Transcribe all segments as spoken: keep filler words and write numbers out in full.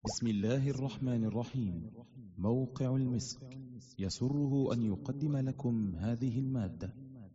بسم الله الرحمن الرحيم. موقع المسك يسره أن يقدم لكم هذه المادة.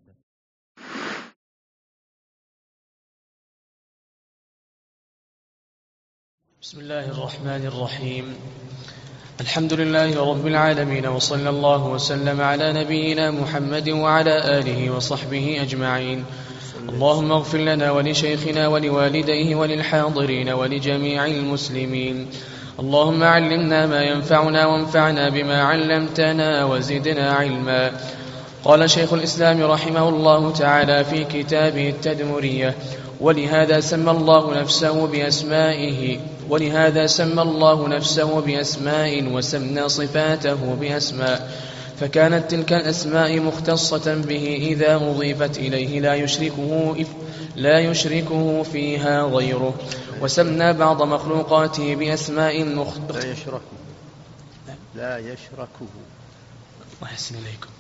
بسم الله الرحمن الرحيم. الحمد لله رب العالمين، وصلى الله وسلم على نبينا محمد وعلى آله وصحبه أجمعين. اللهم اغفر لنا ولشيخنا ولوالديه وللحاضرين ولجميع المسلمين. اللهم علمنا ما ينفعنا وانفعنا بما علمتنا وزدنا علما. قال شيخ الإسلام رحمه الله تعالى في كتابه التدمرية: ولهذا سمى الله نفسه بأسمائه ولهذا سمى الله نفسه بأسماء وسمى صفاته بأسماء، فكانت تلك الأسماء مختصة به إذا أضيفت إليه لا يشركه لا يشركه فيها غيره، وسمى بعض مخلوقاته بأسماء مخ... لا يشركه لا يشركه الله يحسن إليكم.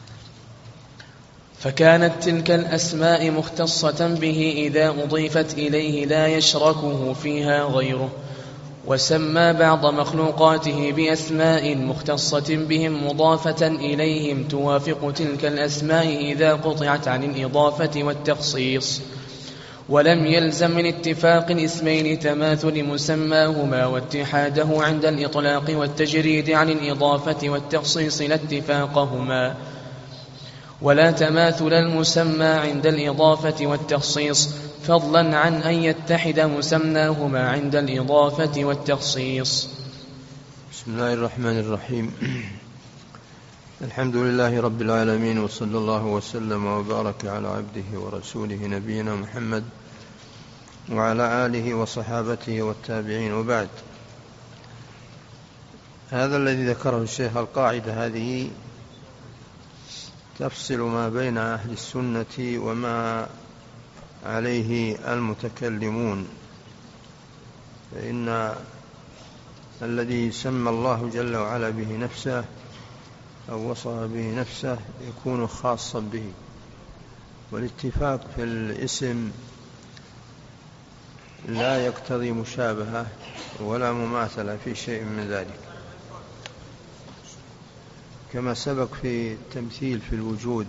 فكانت تلك الأسماء مختصة به إذا أضيفت إليه لا يشركه فيها غيره، وسمى بعض مخلوقاته بأسماء مختصة بهم مضافة إليهم توافق تلك الأسماء إذا قطعت عن الإضافة والتخصيص. ولم يلزم من اتفاق الاسمين تماثل مسماهما واتحاده عند الإطلاق والتجريد عن الإضافة والتخصيص لا اتفاقهما، ولا تماثل المسمى عند الإضافة والتخصيص، فضلا عن أن يتحد مسماهما عند الإضافة والتخصيص. بسم الله الرحمن الرحيم. الحمد لله رب العالمين، وصلى الله وسلم وبارك على عبده ورسوله نبينا محمد وعلى آله وصحابته والتابعين، وبعد. هذا الذي ذكره الشيخ، القاعدة هذه تفصل ما بين أهل السنة وما عليه المتكلمون، فإن الذي سمى الله جل وعلا به نفسه أو وصف به نفسه يكون خاصا به، والاتفاق في الاسم لا يقتضي مشابهة ولا مماثلة في شيء من ذلك، كما سبق في التمثيل في الوجود.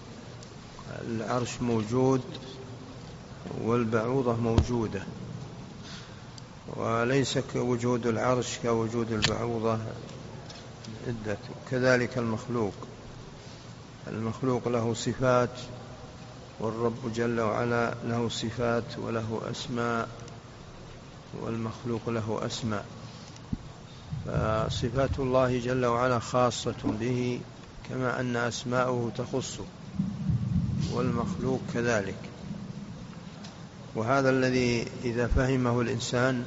العرش موجود والبعوضة موجودة، وليس كوجود العرش كوجود البعوضة عدة. كذلك المخلوق المخلوق له صفات، والرب جل وعلا له صفات وله أسماء، والمخلوق له أسماء. فصفات الله جل وعلا خاصة به، كما أن أسماءه تخصه، والمخلوق كذلك. وهذا الذي إذا فهمه الإنسان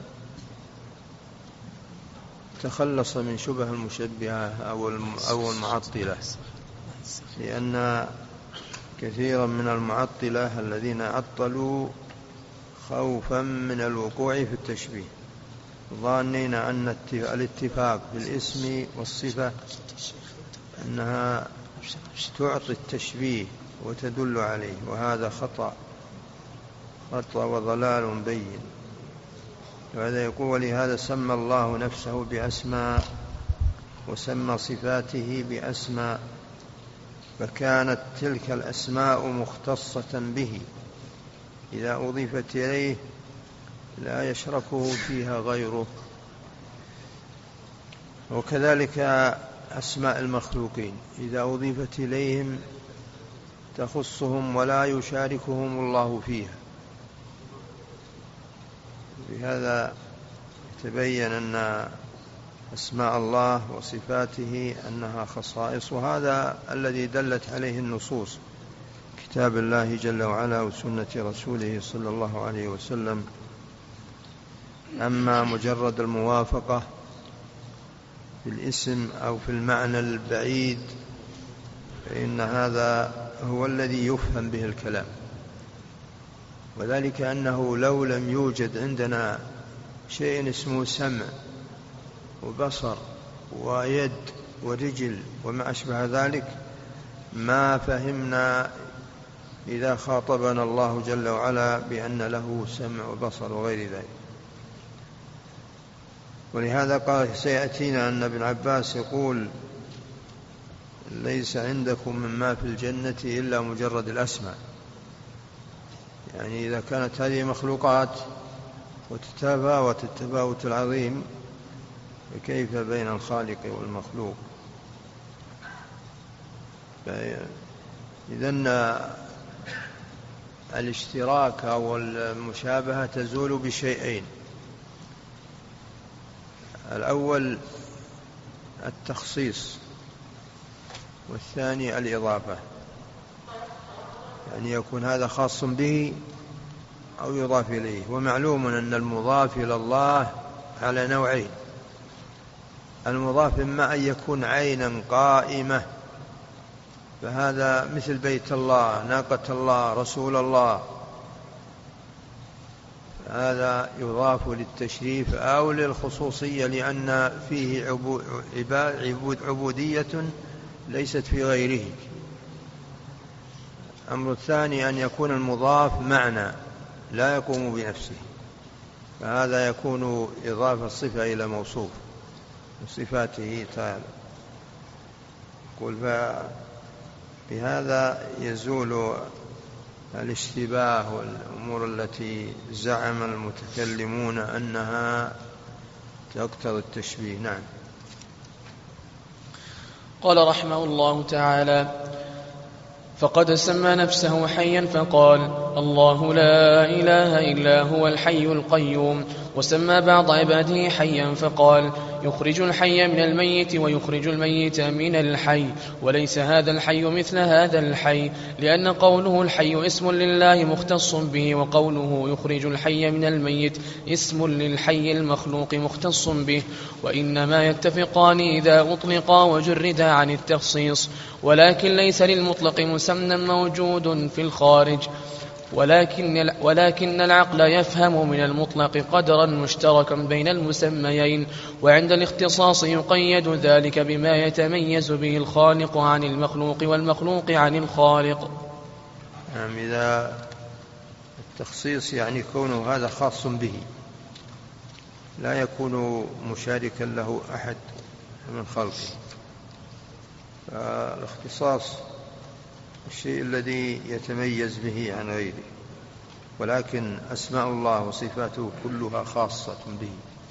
تخلص من شبه المشبهة أو المعطلة، لأن كثيرا من المعطلة الذين عطلوا خوفا من الوقوع في التشبيه، ظانين أن الاتفاق بالاسم والصفة أنها تعطي التشبيه وتدل عليه، وهذا خطأ خطأ وضلال بين. وهذا يقول: ولهذا سمى الله نفسه بأسماء وسمى صفاته بأسماء، فكانت تلك الأسماء مختصة به إذا أضيفت إليه لا يشركه فيها غيره. وكذلك أسماء المخلوقين إذا أضيفت إليهم تخصهم ولا يشاركهم الله فيها. بهذا تبين أن أسماء الله وصفاته أنها خصائص، وهذا الذي دلت عليه النصوص، كتاب الله جل وعلا وسنة رسوله صلى الله عليه وسلم. أما مجرد الموافقة في الاسم أو في المعنى البعيد فإن هذا هو الذي يفهم به الكلام، وذلك أنه لو لم يوجد عندنا شيء اسمه سمع وبصر ويد ورجل وما أشبه ذلك ما فهمنا إذا خاطبنا الله جل وعلا بأن له سمع وبصر وغير ذلك. ولهذا قال سيأتينا أن ابن عباس يقول ليس عندكم مما في الجنة إلا مجرد الأسماء، يعني إذا كانت هذه مخلوقات وتتفاوت التفاوت العظيم فكيف بين الخالق والمخلوق؟ إذن الاشتراك أو المشابهة تزول بشيئين: الأول التخصيص، والثاني الإضافة، يعني يكون هذا خاص به أو يضاف إليه. ومعلوم أن المضاف إلى الله على نوعين: المضاف إما أن يكون عينا قائمة، فهذا مثل بيت الله، ناقة الله، رسول الله، هذا يضاف للتشريف أو للخصوصية لأن فيه عبود عبودية ليست في غيره. الأمر الثاني أن يكون المضاف معنى لا يقوم بنفسه، فهذا يكون إضافة الصفة إلى موصوف وصفاته تعالى. قل بهذا يزول الاشتباه والأمور التي زعم المتكلمون أنها تقتضي التشبيه. نعم. قال رحمه الله تعالى: فقد سمى نفسه حيا فقال: الله لا إله إلا هو الحي القيوم. وسمى بعض عباده حيا فقال: يخرج الحي من الميت ويخرج الميت من الحي، وليس هذا الحي مثل هذا الحي، لأن قوله الحي اسم لله مختص به، وقوله يخرج الحي من الميت اسم للحي المخلوق مختص به، وإنما يتفقان إذا أطلقا وجردا عن التخصيص، ولكن ليس للمطلق مسمى موجود في الخارج، ولكن, ولكن العقل يفهم من المطلق قدرا مشتركا بين المسميين، وعند الاختصاص يقيد ذلك بما يتميز به الخالق عن المخلوق والمخلوق عن الخالق. نعم. إذا التخصيص يعني كونه هذا خاص به، لا يكون مشاركا له أحد من خلقه. فالاختصاص الشيء الذي يتميز به عن غيره، ولكن أسماء الله وصفاته كلها خاصة به،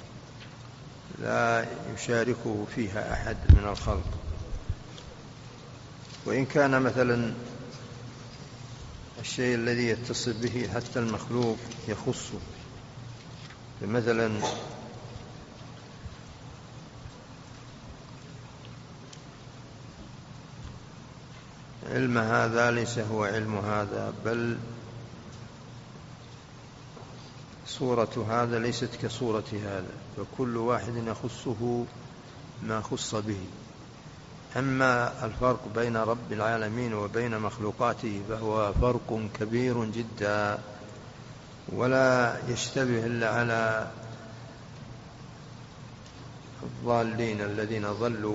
لا يشاركه فيها أحد من الخلق. وإن كان مثلا الشيء الذي يتصف به حتى المخلوق يخصه، مثلا علم هذا ليس هو علم هذا، بل صورة هذا ليست كصورة هذا، فكل واحد يخصه ما خص به. أما الفرق بين رب العالمين وبين مخلوقاته فهو فرق كبير جدا، ولا يشتبه إلا على الضالين الذين ضلوا.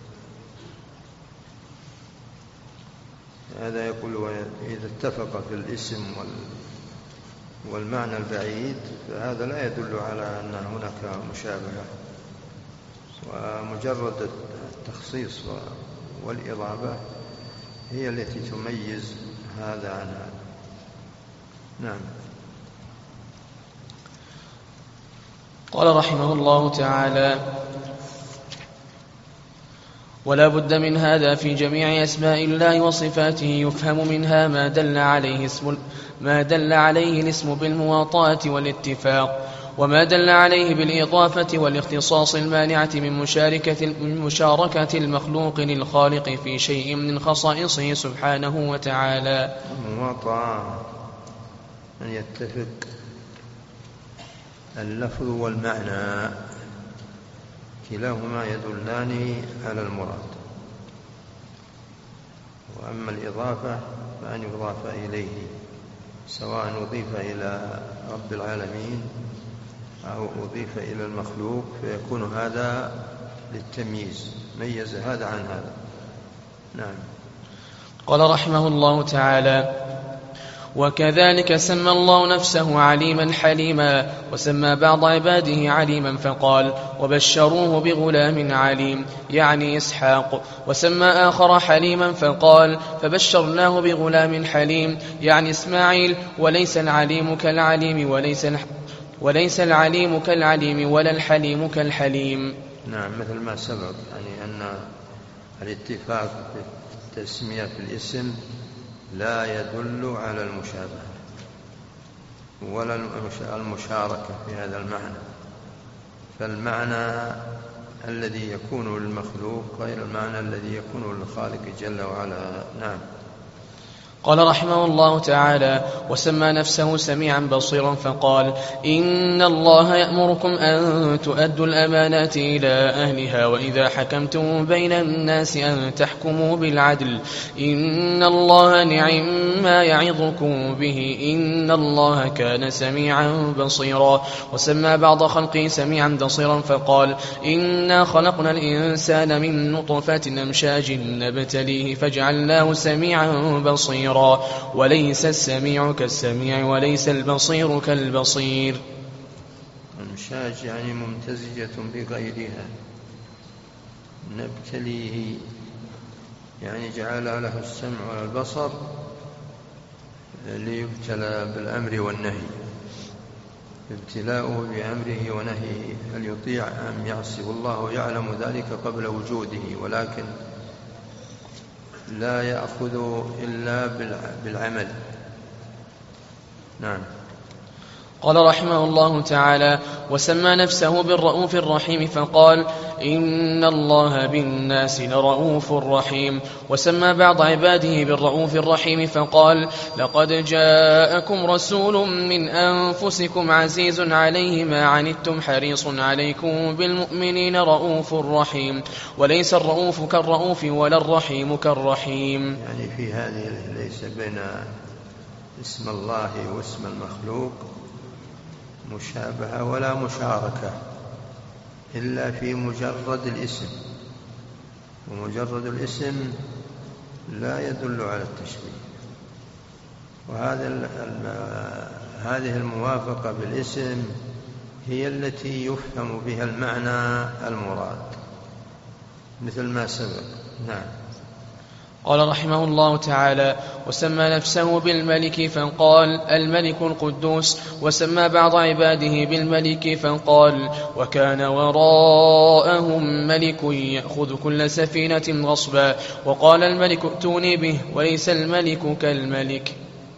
هذا يقول إذا اتفق في الاسم والمعنى البعيد فهذا لا يدل على أن هناك مشابهة، ومجرد التخصيص والإضافة هي التي تميز هذا عن هذا. نعم. قال رحمه الله تعالى: ولا بد من هذا في جميع أسماء الله وصفاته، يفهم منها ما دل عليه اسم ما دل عليه الاسم بالمواطاة والاتفاق، وما دل عليه بالإضافة والاختصاص المانعة من مشاركة من مشاركة المخلوق للخالق في شيء من خصائصه سبحانه وتعالى. المواطاة أن يتفق اللفظ والمعنى، كلاهما يدلان على المراد. وأما الإضافة فأن يضاف إليه، سواء أضيف إلى رب العالمين أو أضيف إلى المخلوق، فيكون هذا للتمييز، ميز هذا عن هذا. نعم. قال رحمه الله تعالى: وكذلك سمى الله نفسه عليما حليما، وسمى بعض عباده عليما فقال وبشروه بغلام عليم يعني إسحاق، وسمى آخر حليما فقال فبشرناه بغلام حليم يعني إسماعيل. وليس العليم كالعليم وليس وليس العليم كالعليم ولا الحليم كالحليم. نعم، مثل ما سبق يعني أن الاتفاق في التسمية في الاسم لا يدل على المشابهة ولا المشاركة في هذا المعنى، فالمعنى الذي يكون للمخلوق غير المعنى الذي يكون للخالق جل وعلا. نعم. قال رحمه الله تعالى وسمى نفسه سميعا بصيرا فقال إن الله يأمركم أن تؤدوا الأمانات إلى أهلها وإذا حكمتم بين الناس أن تحكموا بالعدل إن الله نعم ما يعظكم به إن الله كان سميعا بصيرا. وسمى بعض خلقه سميعا بصيرا فقال إنا خلقنا الإنسان من نطفة أمشاج نبتليه فجعلناه سميعا بصيرا. وليس السميع كالسميع وليس البصير كالبصير. أمشاج يعني ممتزجة بغيرها، نبتليه يعني جعل له السمع والبصر ليبتلى بالأمر والنهي، ابتلاؤه بأمره ونهيه هل يطيع أم يعصي، والله يعلم ذلك قبل وجوده ولكن لا يأخذ إلا بالعمل. نعم. قال رحمه الله تعالى وسمى نفسه بالرؤوف الرحيم فقال إن الله بالناس لرؤوف رحيم. وسمى بعض عباده بالرؤوف الرحيم فقال لقد جاءكم رسول من أنفسكم عزيز عليه ما عنتم حريص عليكم بالمؤمنين رؤوف رحيم. وليس الرؤوف كالرؤوف ولا الرحيم كالرحيم. يعني في هذه ليس بين اسم الله واسم المخلوق مشابهة ولا مشاركة إلا في مجرد الاسم، ومجرد الاسم لا يدل على التشبيه. وهذا هذه الموافقة بالاسم هي التي يفهم بها المعنى المراد مثل ما سبق. نعم. قال رحمه الله تعالى وسمى نفسه بالملك فقال الملك القدوس. وسمى بعض عباده بالملك فقال وكان وراءهم ملك يأخذ كل سفينة غصبا. وقال الملك ائتوني به وليس الملك كالملك.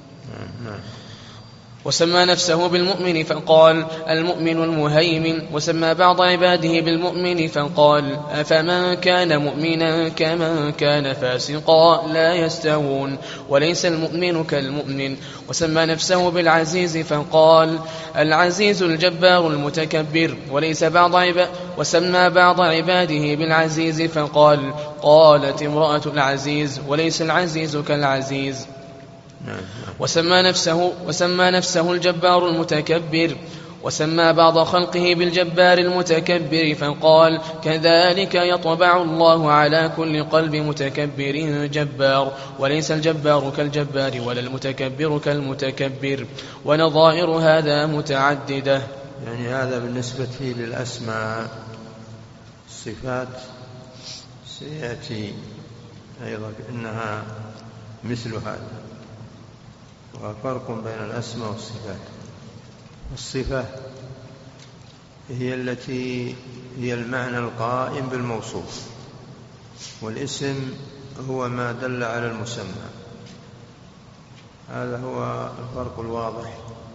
وسمى نفسه بالمؤمن فقال المؤمن المهيمن. وسمى بعض عباده بالمؤمن فقال أفمن كان مؤمنا كمن كان فاسقا لا يستوون وليس المؤمن كالمؤمن. وسمى نفسه بالعزيز فقال العزيز الجبار المتكبر. وليس بعض عباده وسمى بعض عباده بالعزيز فقال قالت امرأة العزيز وليس العزيز كالعزيز. وسمى نفسه وسمى نفسه الجبار المتكبر. وسمى بعض خلقه بالجبار المتكبر فقال كذلك يطبع الله على كل قلب متكبر جبار. وليس الجبار كالجبار ولا المتكبر كالمتكبر. ونظائر هذا متعددة. يعني هذا بالنسبة للأسماء. الصفات سيأتي أيضا إنها مثل هذا، وفرق بين الأسماء والصفات. الصفة هي التي هي المعنى القائم بالموصوف، والاسم هو ما دل على المسمى. هذا هو الفرق الواضح.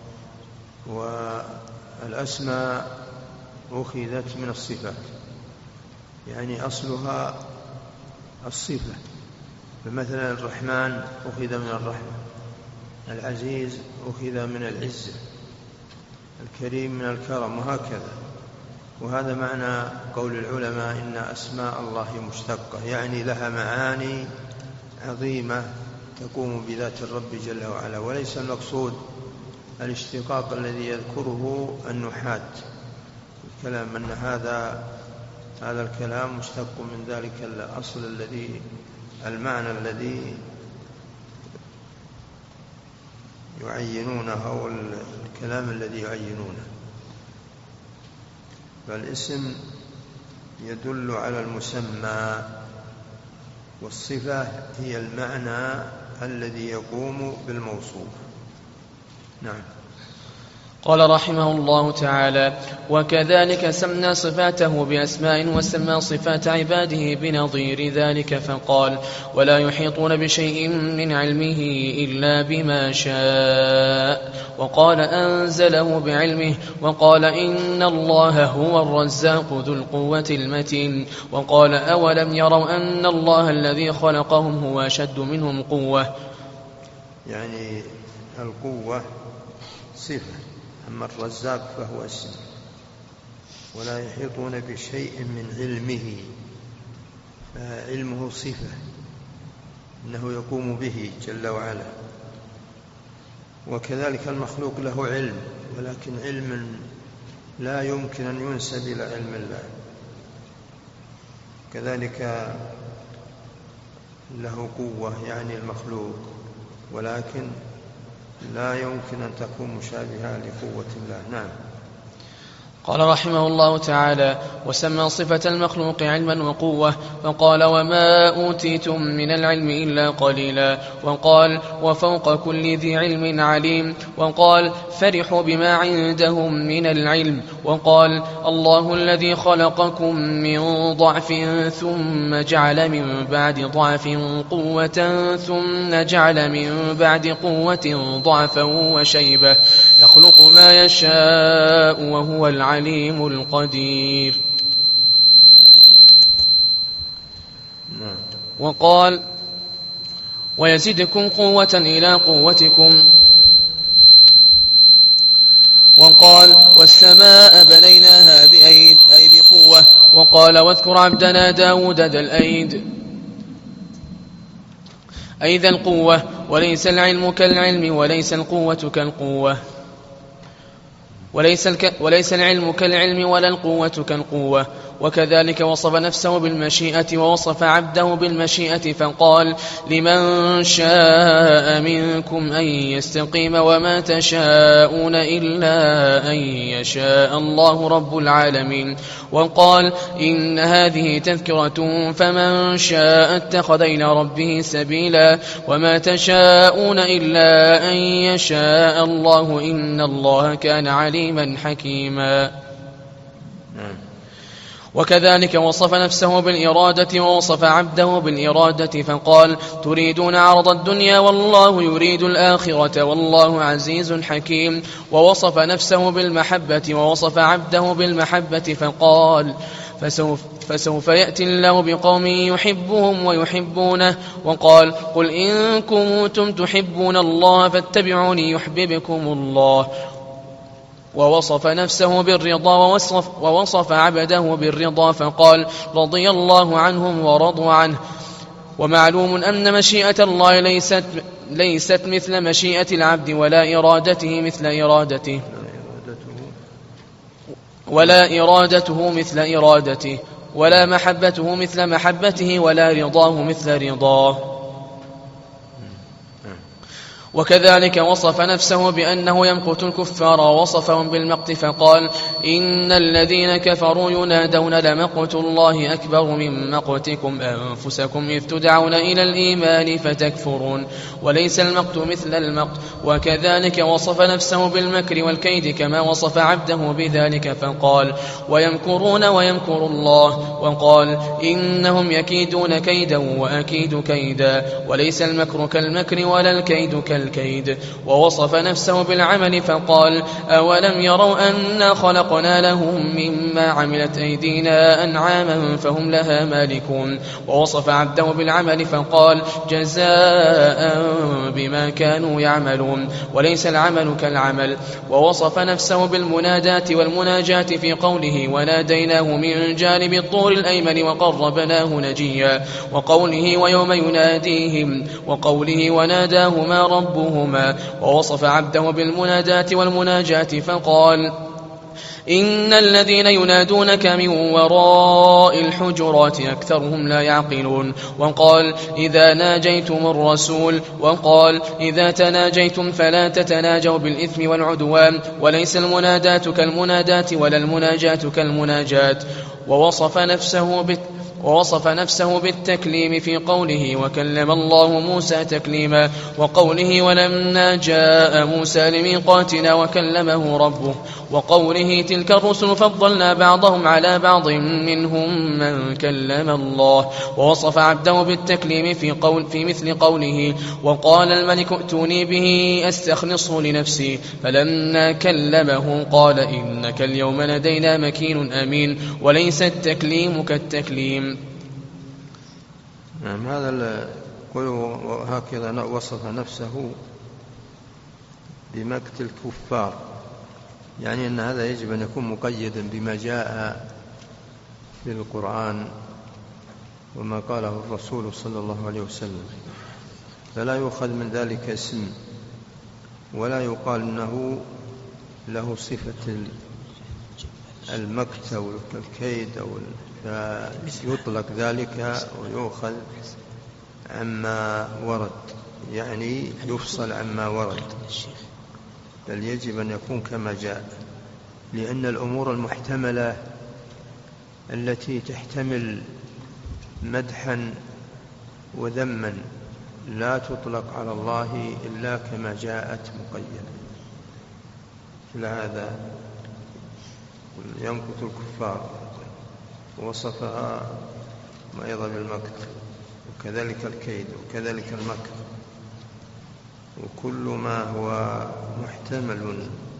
والأسماء أخذت من الصفات، يعني أصلها الصفة. فمثلا الرحمن أخذ من الرحمة، العزيز أخذ من العزة، الكريم من الكرم، وهكذا. وهذا معنى قول العلماء إن أسماء الله مشتقة، يعني لها معاني عظيمة تقوم بذات الرب جل وعلا، وليس المقصود الاشتقاق الذي يذكره النحاة الكلام أن هذا هذا الكلام مشتق من ذلك الأصل الذي المعنى الذي يعينونه أو الكلام الذي يعينونه، فالاسم يدل على المسمى، والصفة هي المعنى الذي يقوم بالموصوف. نعم. قال رحمه الله تعالى: وكذلك سمى صفاته بأسماء وسمى صفات عباده بنظير ذلك، فقال: ولا يحيطون بشيء من علمه إلا بما شاء. وقال: أنزله بعلمه. وقال: إن الله هو الرزاق ذو القوة المتين. وقال: أولم يروا أن الله الذي خلقهم هو أشد منهم قوة. يعني القوة صفة، أما الرزاق فهو اسم. ولا يحيطون بشيء من علمه، فعلمه صفة إنه يقوم به جل وعلا. وكذلك المخلوق له علم، ولكن علم لا يمكن أن ينسب إلى علم الله. كذلك له قوة يعني المخلوق، ولكن لا يمكن أن تكون مشابهة لقوة الله. نعم. قال رحمه الله تعالى: وسمى صفة المخلوق علما وقوة. فقال: وما أوتيتم من العلم إلا قليلا. وقال: وفوق كل ذي علم عليم. وقال: فرحوا بما عندهم من العلم. وقال: الله الذي خلقكم من ضعف ثم جعل من بعد ضعف قوة ثم جعل من بعد قوة ضعفا وشيبة، يخلق ما يشاء وهو العليم العليم القدير. وقال: ويزدكم قوة إلى قوتكم. وقال: والسماء بنيناها بأيد أي بقوة. وقال: واذكر عبدنا داود ذا الأيد أي ذا القوة. وليس العلم كالعلم وليس القوة كالقوة وليس, الك... وليس العلم كالعلم ولا القوة كالقوة. وكذلك وصف نفسه بالمشيئة ووصف عبده بالمشيئة، فقال: لمن شاء منكم أن يستقيم وما تشاءون إلا أن يشاء الله رب العالمين. وقال: إن هذه تذكرة فمن شاء اتخذ إلى ربه سبيلا وما تشاءون إلا أن يشاء الله إن الله كان عليما حكيما. وكذلك وصف نفسه بالإرادة ووصف عبده بالإرادة، فقال: تريدون عرض الدنيا والله يريد الآخرة والله عزيز حكيم. ووصف نفسه بالمحبة ووصف عبده بالمحبة، فقال: فسوف, فسوف يأتي الله بقوم يحبهم ويحبونه. وقال: قل إن كنتم تحبون الله فاتبعوني يحببكم الله. ووصف نفسه بالرضا ووصف, ووصف عبده بالرضا، فقال: رضي الله عنهم ورضوا عنه. ومعلوم أن مشيئة الله ليست, ليست مثل مشيئة العبد ولا إرادته مثل إرادته ولا إرادته مثل إرادته ولا محبته مثل محبته ولا رضاه مثل رضاه. وكذلك وصف نفسه بأنه يمقت الكفار ووصفهم بالمقت، فقال: إن الذين كفروا ينادون لمقت الله أكبر من مقتكم أنفسكم إذ تدعون إلى الإيمان فتكفرون. وليس المقت مثل المقت. وكذلك وصف نفسه بالمكر والكيد كما وصف عبده بذلك، فقال: ويمكرون ويمكر الله. وقال: إنهم يكيدون كيدا وأكيد كيدا. وليس المكر كالمكر ولا الكيد كالكيد. الكيد. ووصف نفسه بالعمل، فقال: أولم يروا أنا خلقنا لهم مما عملت أيدينا أنعاما فهم لها مالكون. ووصف عبده بالعمل، فقال: جزاء بما كانوا يعملون. وليس العمل كالعمل. ووصف نفسه بالمنادات والمناجات في قوله: وناديناه من جانب الطور الأيمن وقربناه نجيا. وقوله: ويوم يناديهم. وقوله: وناداهما ربهما. ووصف عبده بالمنادات والمناجات، فقال: إن الذين ينادونك من وراء الحجرات أكثرهم لا يعقلون. وقال إذا ناجيتم الرسول وقال إذا تناجيتم فلا تتناجوا بالإثم والعدوان، وليس المناداة كالمناداة ولا المناجاة كالمناجاة. ووصف نفسه بت ووصف نفسه بالتكليم في قوله وكلم الله موسى تكليما، وقوله ولما جاء موسى لميقاتنا وكلمه ربه، وقوله تلك الرسل فضلنا بعضهم على بعض منهم من كلم الله. ووصف عبده بالتكليم في, قول في مثل قوله وقال الملك ائتوني به أستخلصه لنفسي، فلما كلمه قال إنك اليوم لدينا مكين أمين، وليس التكليم كالتكليم. نعم، هذا وهكذا وصف نفسه بمقت الكفار، يعني أن هذا يجب أن يكون مقيدا بما جاء في القرآن وما قاله الرسول صلى الله عليه وسلم، فلا يؤخذ من ذلك اسم ولا يقال أنه له صفة المقت أو الكيد أو فيطلق ذلك ويؤخذ عما ورد، يعني يفصل عما ورد، بل يجب أن يكون كما جاء، لأن الأمور المحتملة التي تحتمل مدحا وذما لا تطلق على الله إلا كما جاءت مقيدة. فلهذا يمقت الكفار ووصفها أيضا بالمكر، وكذلك الكيد وكذلك المكر، وكل ما هو محتمل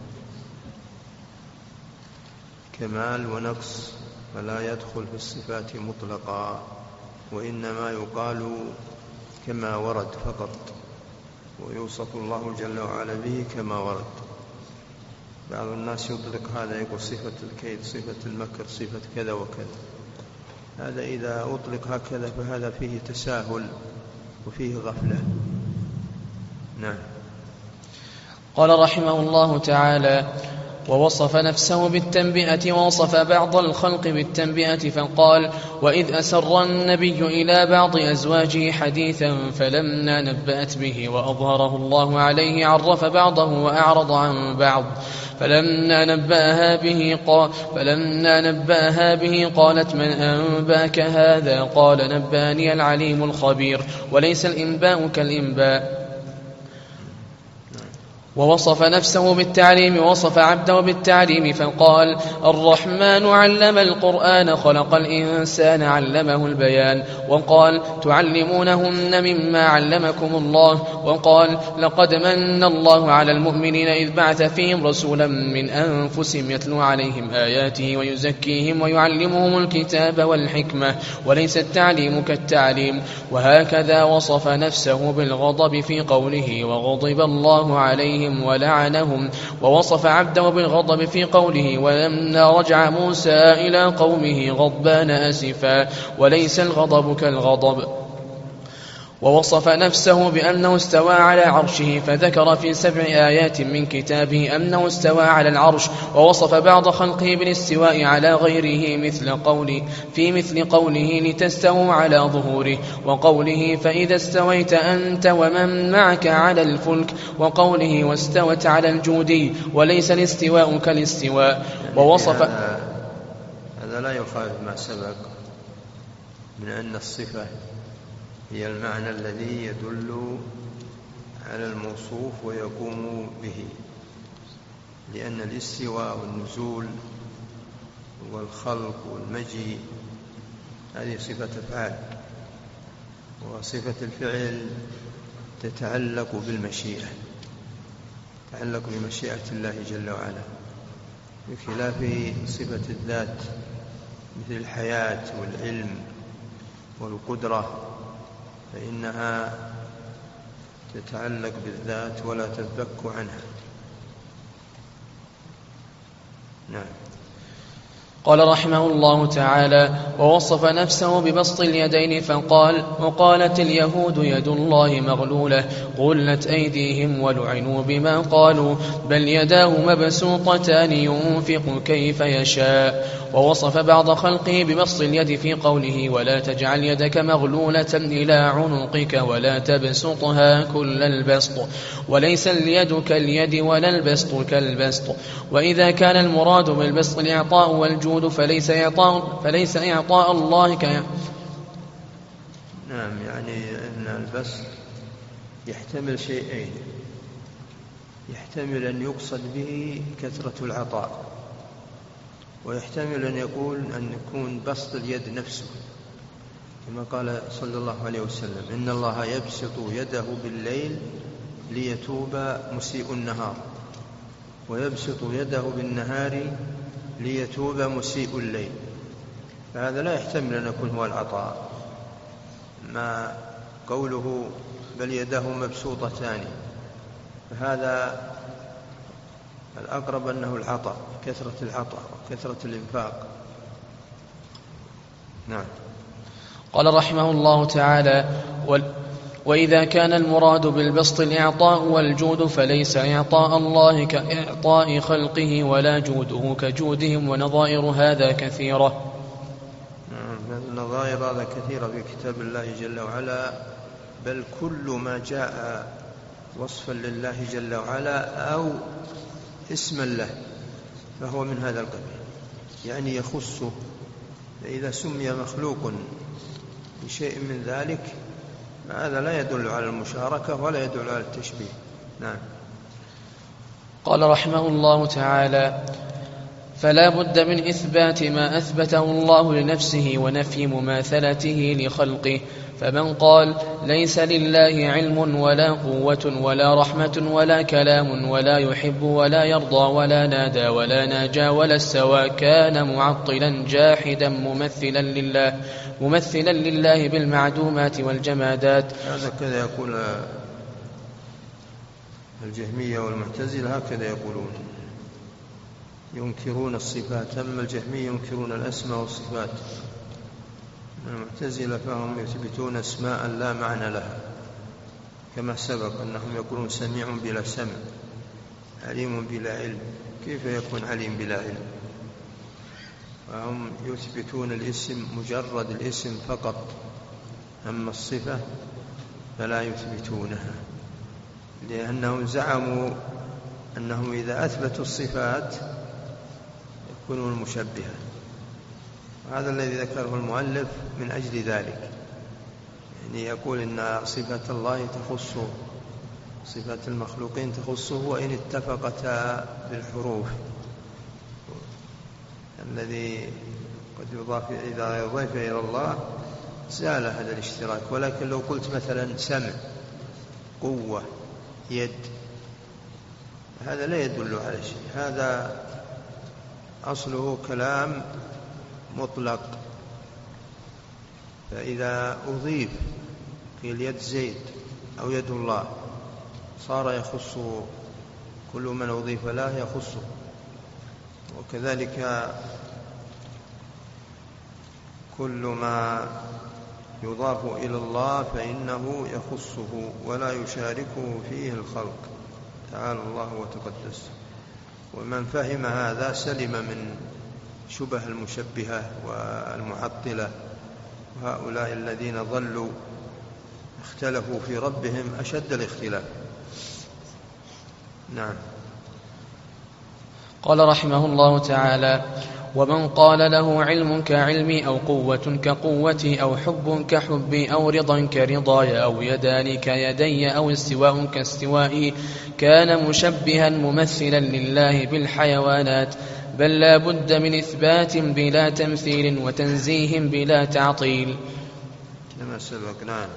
كمال ونقص فلا يدخل في الصفات مطلقا، وإنما يقال كما ورد فقط، ويوصف الله جل وعلا به كما ورد. بعض الناس يطلق هذا يقول صفة الكيد صفة المكر صفة كذا وكذا، هذا إذا أطلق هكذا فهذا فيه تساهل وفيه غفلة. نعم. قال رحمه الله تعالى ووصف نفسه بالتنبئة، ووصف بعض الخلق بالتنبئة فقال وإذ أسر النبي إلى بعض أزواجه حديثا فلما نبأت به وأظهره الله عليه عرف بعضه وأعرض عن بعض، فلما نبأها به قال فلما نبأها به قالت من أنباك هذا؟ قال نباني العليم الخبير، وليس الإنباء كالإنباء. ووصف نفسه بالتعليم، ووصف عبده بالتعليم فقال الرحمن علم القرآن خلق الإنسان علمه البيان، وقال تعلمونهن مما علمكم الله، وقال لقد من الله على المؤمنين إذ بعث فيهم رسولا من أنفسهم يتلو عليهم آياته ويزكيهم ويعلمهم الكتاب والحكمة، وليس التعليم كالتعليم. وهكذا وصف نفسه بالغضب في قوله وغضب الله عليه ولعنهم، ووصف عبده بالغضب في قوله ولما رجع موسى إلى قومه غضبان أسفا، وليس الغضب كالغضب. ووصف نفسه بأنه استوى على عرشه، فذكر في سبع آيات من كتابه أنه استوى على العرش، ووصف بعض خلقه بالاستواء على غيره مثل قوله في مثل قوله لتستووا على ظهوره، وقوله فإذا استويت أنت ومن معك على الفلك، وقوله واستوت على الجودي، وليس الاستواء كالاستواء. ووصف هذا لا يخالف ما سبق من أن الصفة هي المعنى الذي يدل على الموصوف ويقوم به، لأن الاستواء والنزول والخلق والمجيء هذه صفة أفعال، وصفة الفعل تتعلق بالمشيئة، تتعلق بمشيئة الله جل وعلا، بخلاف صفة الذات مثل الحياة والعلم والقدرة، فإنها تتعلق بالذات ولا تنفك عنها. نعم. قال رحمه الله تعالى: ووصف نفسه ببسط اليدين فقال: وقالت اليهود يد الله مغلولة غلت أيديهم ولعنوا بما قالوا بل يداه مبسوطتان ينفق كيف يشاء. ووصف بعض خلقه ببسط اليد في قوله: ولا تجعل يدك مغلولة إلى عنقك ولا تبسطها كل البسط وليس اليد كاليد ولا البسط كالبسط. وإذا كان المراد بالبسط الإعطاء والجود فليس إعطاء, فليس إعطاء الله ك... نعم، يعني أن البسط يحتمل شيئين: يحتمل أن يقصد به كثرة العطاء، ويحتمل أن يقول أن يكون بسط اليد نفسه، كما قال صلى الله عليه وسلم: إن الله يبسط يده بالليل ليتوب مسيء النهار ويبسط يده بالنهار ليتوب مسيء الليل. فهذا لا يحتمل أن يكون هو العطاء، ما قوله بل يده مبسوطتان، فهذا الأقرب أنه العطاء، كثرة العطاء وكثرة الإنفاق. نعم. قال رحمه الله تعالى: وإذا كان المراد بالبسط الإعطاء والجود فليس إعطاء الله كإعطاء خلقه ولا جوده كجودهم، ونظائر هذا كثيرة. النظائر هذا كثيرة في كتاب الله جل وعلا، بل كل ما جاء وصفا لله جل وعلا أو اسما له فهو من هذا القبيل، يعني يخصه. فإذا سمي مخلوق بشيء من ذلك هذا لا يدل على المشاركة ولا يدل على التشبيه. نعم. قال رحمه الله تعالى: فلا بد من إثبات ما أثبته الله لنفسه ونفي مماثلته لخلقه. فمن قال ليس لله علم ولا قوة ولا رحمة ولا كلام ولا يحب ولا يرضى ولا نادى ولا ناجى ولا استوى كان معطلا جاحدا ممثلا لله ممثلا لله بالمعدومات والجمادات. هذا كذا يقول الجهمية والمعتزلة، هكذا يقولون، ينكرون الصفات. أما الجهمية ينكرون الأسماء والصفات. المعتزلة فهم يثبتون أسماء لا معنى لها، كما سبق أنهم يقولون سميع بلا سمع، عليم بلا علم. كيف يكون عليم بلا علم؟ فهم يثبتون الاسم، مجرد الاسم فقط، أما الصفة فلا يثبتونها، لأنهم زعموا أنهم إذا أثبتوا الصفات يكونون مشبهة. هذا الذي ذكره المؤلف من أجل ذلك، يعني يقول إن صفة الله تخص صفة المخلوقين تخصه وإن اتفقتا بالحروف، الذي قد يضاف إذا يضاف إلى الله زال هذا الاشتراك. ولكن لو قلت مثلا سمع، قوة، يد، هذا لا يدل على شيء، هذا أصله كلام مطلق. فإذا أضيف قيل يد زيد أو يد الله صار يخص كل من أضيف له يخصه. وكذلك كل ما يضاف إلى الله فإنه يخصه ولا يشاركه فيه الخلق، تعالى الله وتقدس. ومن فهم هذا سلم من شبه المشبهة والمعطلة، وهؤلاء الذين ضلوا اختلفوا في ربهم أشد الاختلاف. نعم. قال رحمه الله تعالى: ومن قال له علم كعلمي أو قوة كقوتي أو حب كحبي أو رضا كرضاي أو يدان كيدي أو استواء كاستوائي كان مشبها ممثلا لله بالحيوانات. بل لا بد من إثبات بلا تمثيل وتنزيه بلا تعطيل. كما سبق. نعم.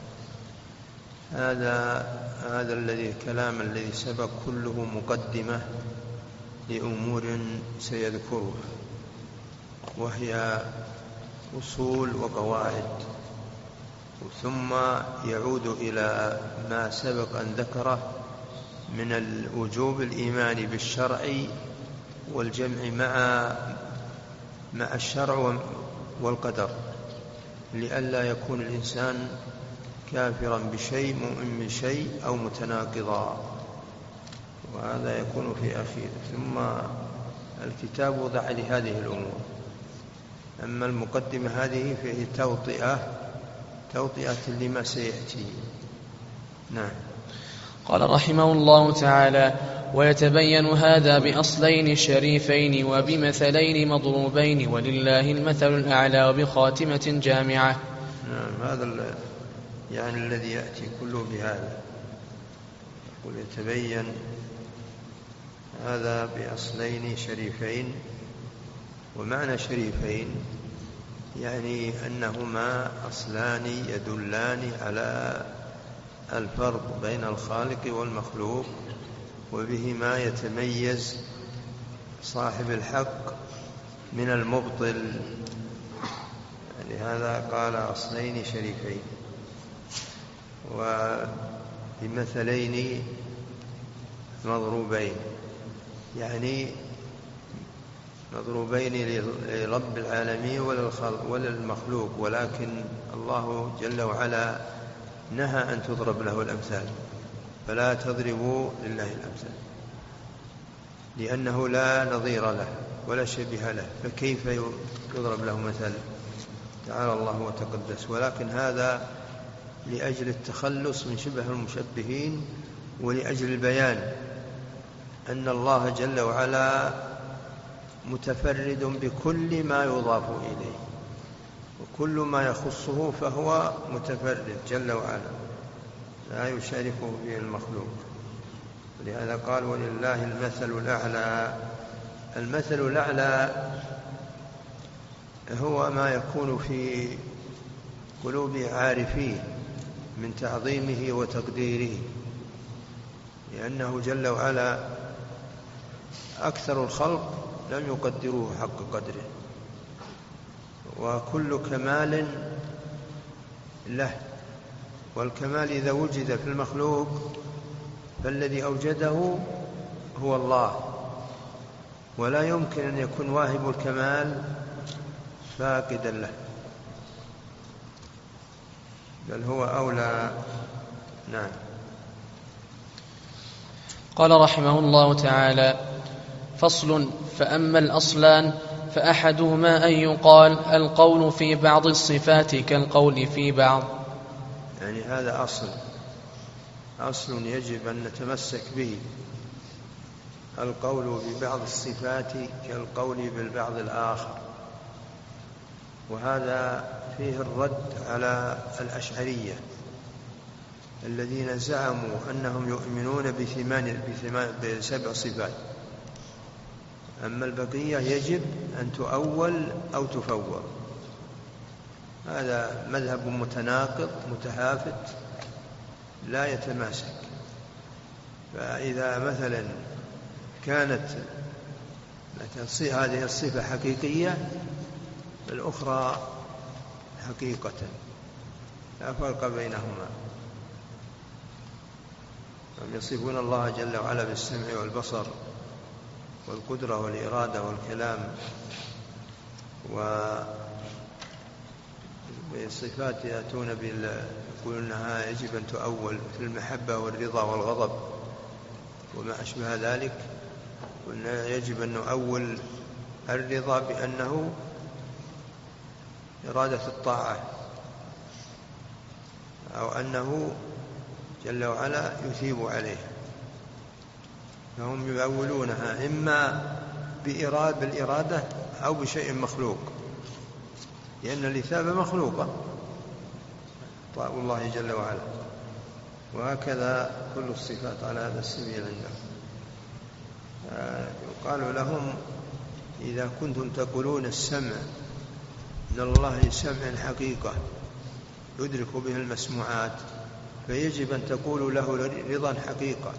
هذا هذا الذي كلام الذي سبق كله مقدمة لأمور سيذكرها، وهي أصول وقواعد، ثم يعود إلى ما سبق أن ذكره من الوجوب الإيمان بالشرع والجمع مع مع الشرع والقدر، لئلا يكون الإنسان كافرا بشيء مؤمن بشيء أو متناقضا، وهذا يكون في أخيره. ثم الكتاب وضع لهذه الأمور. أما المقدمة هذه فهي توطئة توطئة لما سيأتي. نعم. قال رحمه الله تعالى: ويتبين هذا بأصلين شريفين وبمثلين مضروبين ولله المثل الأعلى وبخاتمة جامعة. نعم، هذا يعني الذي يأتي كله بهذا. يقول يتبين هذا بأصلين شريفين، ومعنى شريفين يعني أنهما أصلان يدلان على الفرق بين الخالق والمخلوق، وبهما يتميز صاحب الحق من المبطل. لهذا قال أصلين شريفين. وبمثلين مضروبين، يعني مضروبين لرب العالمين وللمخلوق، ولكن الله جل وعلا نهى أن تضرب له الأمثال، فلا تضربوا لله الأمثال، لأنه لا نظير له ولا شبه له، فكيف يضرب له مثل؟ تعالى الله وتقدس. ولكن هذا لأجل التخلص من شبه المشبهين، ولأجل البيان أن الله جل وعلا متفرد بكل ما يضاف إليه، وكل ما يخصه فهو متفرد جل وعلا، لا يشاركه به المخلوق. ولهذا قال: ولله المثل الأعلى. المثل الأعلى هو ما يكون في قلوب عارفيه من تعظيمه وتقديره، لأنه جل وعلا أكثر الخلق لم يقدروه حق قدره، وكل كمال له، والكمال إذا وجد في المخلوق فالذي أوجده هو الله، ولا يمكن أن يكون واهب الكمال فاقدا له، بل هو أولى. نعم. قال رحمه الله تعالى: فصل. فأما الأصلان فأحدهما أن يقال القول في بعض الصفات كالقول في بعض. يعني هذا أصل أصل يجب أن نتمسك به. القول ببعض الصفات كالقول بالبعض الآخر، وهذا فيه الرد على الأشعرية الذين زعموا أنهم يؤمنون بثمان بثمان بسبع صفات، أما البقية يجب أن تؤول أو تفوض. هذا مذهب متناقض متهافت لا يتماسك. فإذا مثلا كانت هذه الصفة حقيقية الأخرى حقيقة، لا فرق بينهما. هم يصفون الله جل وعلا بالسمع والبصر والقدرة والإرادة والكلام، وبالصفات يأتون بال يقولون أنها يجب أن تؤول، مثل المحبة والرضا والغضب وما أشبه ذلك. قلنا يجب أن نؤول الرضا بأنه إرادة الطاعة، أو أنه جل وعلا يثيب عليه، فهم يؤولونها إما بالإرادة أو بشيء مخلوق، لأن الإثابة مخلوقة طاعة الله جل وعلا. وهكذا كل الصفات على هذا السبيل عندهم. يقال لهم: إذا كنتم تقولون السمع إن الله سمع حقيقة يدرك به المسموعات، فيجب أن تقولوا له رضا حقيقة،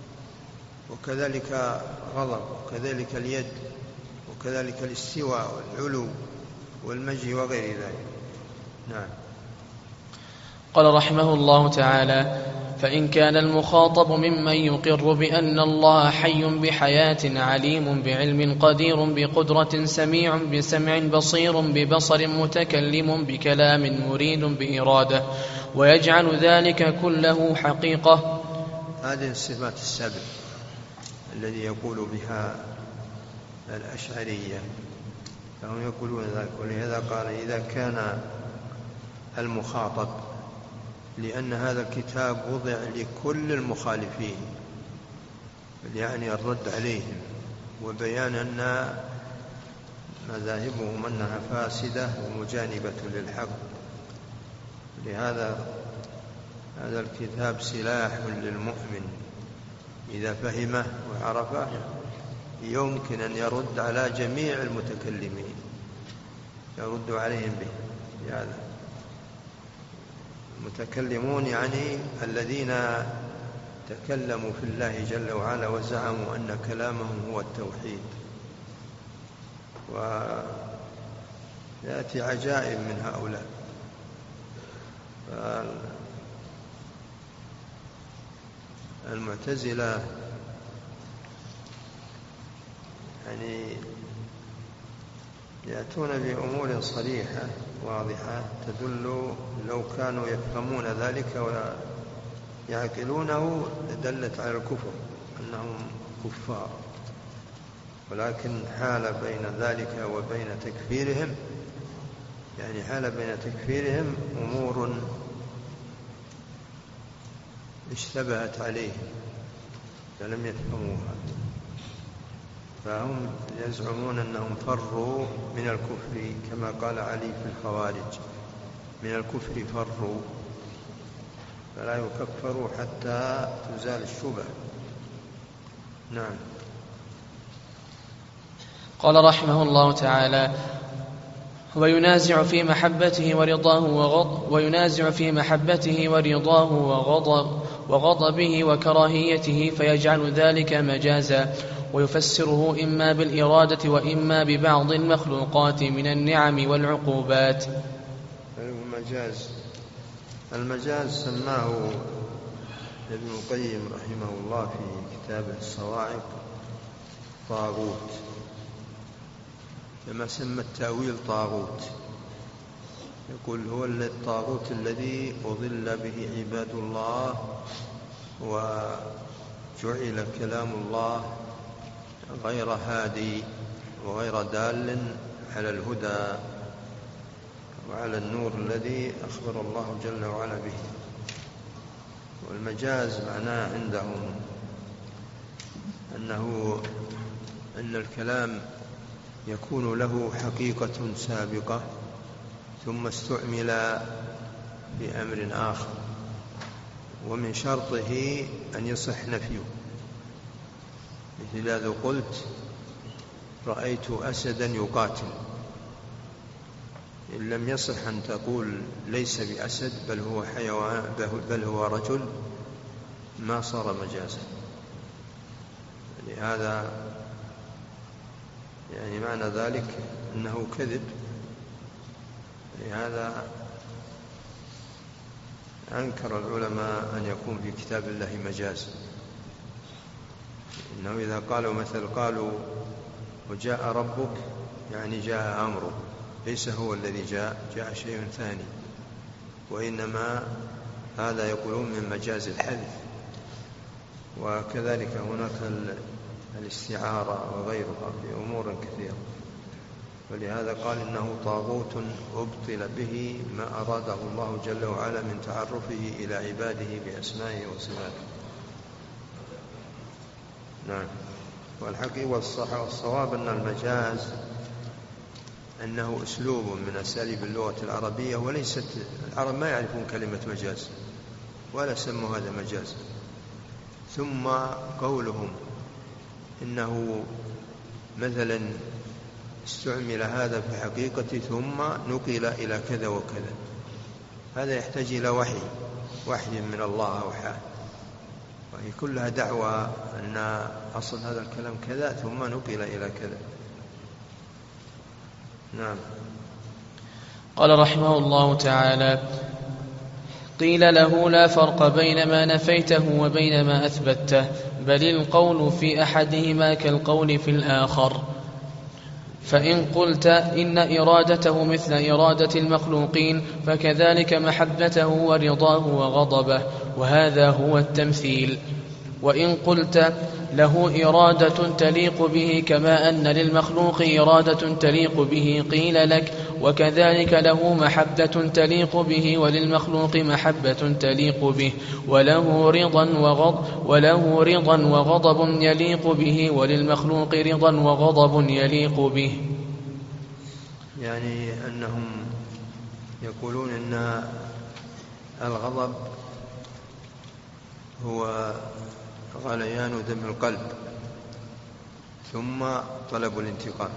وكذلك غضب، وكذلك اليد، وكذلك الاستواء والعلو والمجي وغير ذلك. نعم. قال رحمه الله تعالى: فإن كان المخاطب ممن يقر بأن الله حي بحياة عليم بعلم قدير بقدرة سميع بسمع بصير ببصر متكلم بكلام مريد بإرادة ويجعل ذلك كله حقيقة. هذه الصفات السبع الذي يقول بها الأشعرية فهم يقولون ذلك. ولهذا قال إذا كان المخاطب، لأن هذا الكتاب وضع لكل المخالفين، يعني الرد عليهم وبيان أن مذاهبهم أنها فاسدة ومجانبة للحق. لهذا هذا الكتاب سلاح للمؤمن إذا فهمه وعرفه يمكن أن يرد على جميع المتكلمين، يرد عليهم به. هذا المتكلمون يعني الذين تكلموا في الله جل وعلا وزعموا أن كلامهم هو التوحيد. ويأتي عجائب من هؤلاء. المعتزلة يعني يأتون بأمور صريحة واضحة تدل، لو كانوا يفهمون ذلك ويعقلونه دلت على الكفر أنهم كفار، ولكن حال بين ذلك وبين تكفيرهم، يعني حال بين تكفيرهم أمور اشتبهت عليهم فلم يفهموها، فهم يزعمون أنهم فروا من الكفر كما قال علي في الخوارج: من الكفر فروا، فلا يكفروا حتى تزال الشبهة. نعم. قال رحمه الله تعالى: وينازع في محبته ورضاه وغض وينازع في محبته ورضاه وغضب وغضبه وكراهيته، فيجعل ذلك مجازا، ويفسره إما بالإرادة وإما ببعض المخلوقات من النعم والعقوبات. المجاز المجاز سماه ابن القيم رحمه الله في كتابه الصواعق طاغوت، كما سمى التأويل طاغوت. يقول هو الطاغوت الذي أضل به عباد الله وجعل كلام الله غير هادي وغير دال على الهدى وعلى النور الذي أخبر الله جل وعلا به. والمجاز معناه عندهم أنه أن الكلام يكون له حقيقة سابقة ثم استعمل في أمر آخر، ومن شرطه أن يصح نفيه. مثل هذا قلت رأيت أسدا يقاتل، إن لم يصح أن تقول ليس بأسد بل هو حيوان بل هو رجل ما صار مجازا. لهذا يعني معنى ذلك أنه كذب. لهذا أنكر العلماء أن يكون في كتاب الله مجاز، إنه إذا قالوا مثل قالوا وجاء ربك يعني جاء أمره، ليس هو الذي جاء، جاء شيء ثاني، وإنما هذا يقولون من مجاز الحذف. وكذلك هناك الاستعارة وغيرها في أمور كثيرة. ولهذا قال إنه طاغوت أبطل به ما أراده الله جل وعلا من تعرفه إلى عباده بأسمائه وصفاته. نعم. والحقيقة والصواب أن المجاز أنه أسلوب من أساليب اللغة العربية، وليست العرب ما يعرفون كلمة مجاز ولا سموا هذا مجاز. ثم قولهم إنه مثلا استعمل هذا في حقيقة ثم نقل إلى كذا وكذا، هذا يحتاج إلى وحي وحي من الله أوحاه، وهي كلها دعوة أن أصل هذا الكلام كذا ثم نقل إلى كذا. نعم. قال رحمه الله تعالى: قيل له لا فرق بين ما نفيته وبين ما أثبته، بل القول في أحدهما كالقول في الآخر. فإن قلت إن إرادته مثل إرادة المخلوقين فكذلك محبته ورضاه وغضبه، وهذا هو التمثيل. وإن قلت له إرادة تليق به كما أن للمخلوق إرادة تليق به، قيل لك وكذلك له محبة تليق به وللمخلوق محبة تليق به، وله رضا وغضب, وله رضا وغضب يليق به وللمخلوق رضا وغضب يليق به. يعني أنهم يقولون أن الغضب هو غليان دم القلب ثم طلب الانتقام،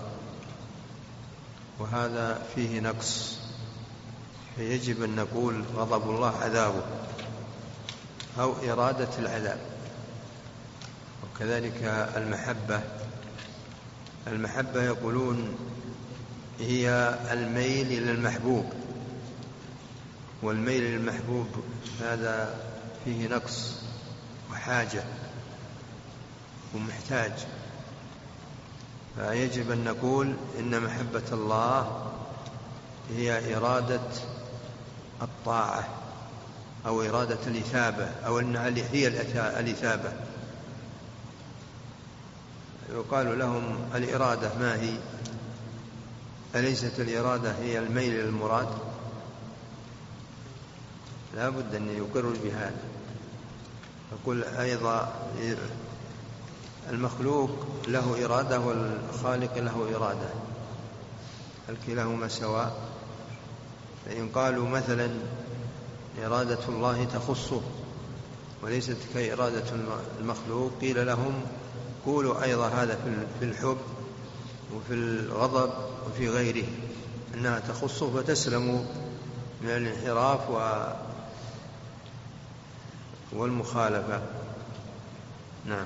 وهذا فيه نقص، فيجب أن نقول غضب الله عذابه أو إرادة العذاب. وكذلك المحبة المحبة يقولون هي الميل إلى المحبوب، والميل إلى المحبوب هذا فيه نقص وحاجة ومحتاج، فيجب أن نقول إن محبة الله هي إرادة الطاعة أو إرادة الإثابة، أو أنها هي الإثابة. يقال لهم الإرادة ما هي؟ أليست الإرادة هي الميل إلى المراد؟ لا بد أن يقروا بهذا. يقول أيضا المخلوق له إرادة والخالق له إرادة، هل كلاهما سواء؟ فإن قالوا مثلا إرادة الله تخصه وليست كإرادة المخلوق، قيل لهم قولوا أيضا هذا في الحب وفي الغضب وفي غيره، أنها تخصه فتسلموا من الانحراف والمخالفة. نعم.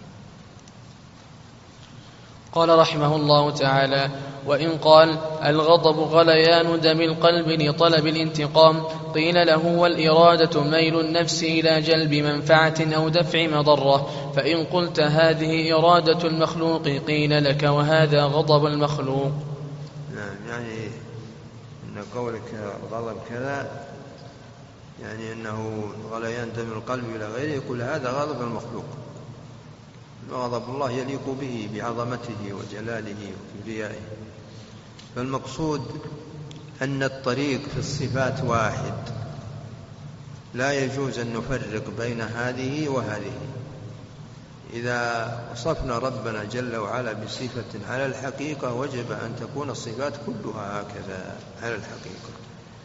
قال رحمه الله تعالى: وإن قال الغضب غليان دم القلب لطلب الانتقام، قيل له والإرادة ميل النفس إلى جلب منفعة أو دفع مضرة، فإن قلت هذه إرادة المخلوق قيل لك وهذا غضب المخلوق. نعم، يعني أن قولك غضب كذا يعني أنه غليان دم القلب إلى غيره، يقول هذا غضب المخلوق، وغضب الله يليق به بعظمته وجلاله وكبريائه. فالمقصود أن الطريق في الصفات واحد، لا يجوز أن نفرق بين هذه وهذه. إذا وصفنا ربنا جل وعلا بصفة على الحقيقة وجب أن تكون الصفات كلها هكذا على الحقيقة،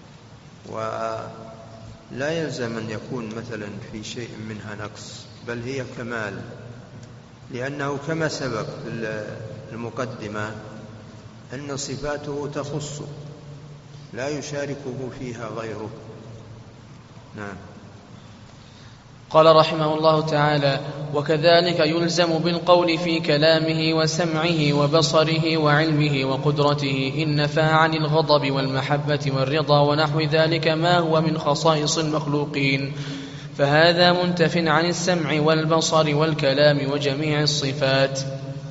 ولا يلزم أن يكون مثلا في شيء منها نقص، بل هي كمال، لأنه كما سبق في المقدمة أن صفاته تخص لا يشاركه فيها غيره. نعم. قال رحمه الله تعالى: وكذلك يلزم بالقول في كلامه وسمعه وبصره وعلمه وقدرته إن نفى عن الغضب والمحبة والرضا ونحو ذلك ما هو من خصائص المخلوقين، فهذا منتف عن السمع والبصر والكلام وجميع الصفات.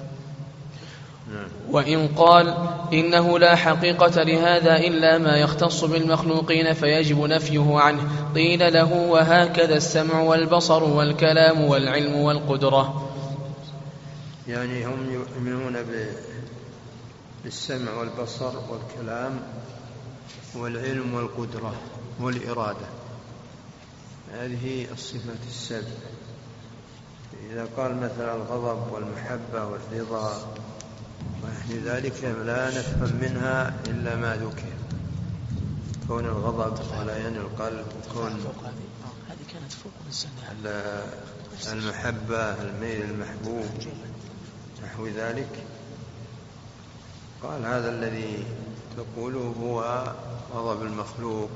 وإن قال إنه لا حقيقة لهذا إلا ما يختص بالمخلوقين فيجب نفيه عنه، قيل له وهكذا السمع والبصر والكلام والعلم والقدرة. يعني هم يؤمنون بالسمع والبصر والكلام والعلم والقدرة والإرادة، هذه الصفات السبع. إذا قال مثلا الغضب والمحبة والرضا ونحن ذلك لا نفهم منها إلا ما ذكر، كون الغضب غليان القلب، وكون المحبة الميل المحبوب نحو ذلك. قال هذا الذي تقوله هو غضب المخلوق.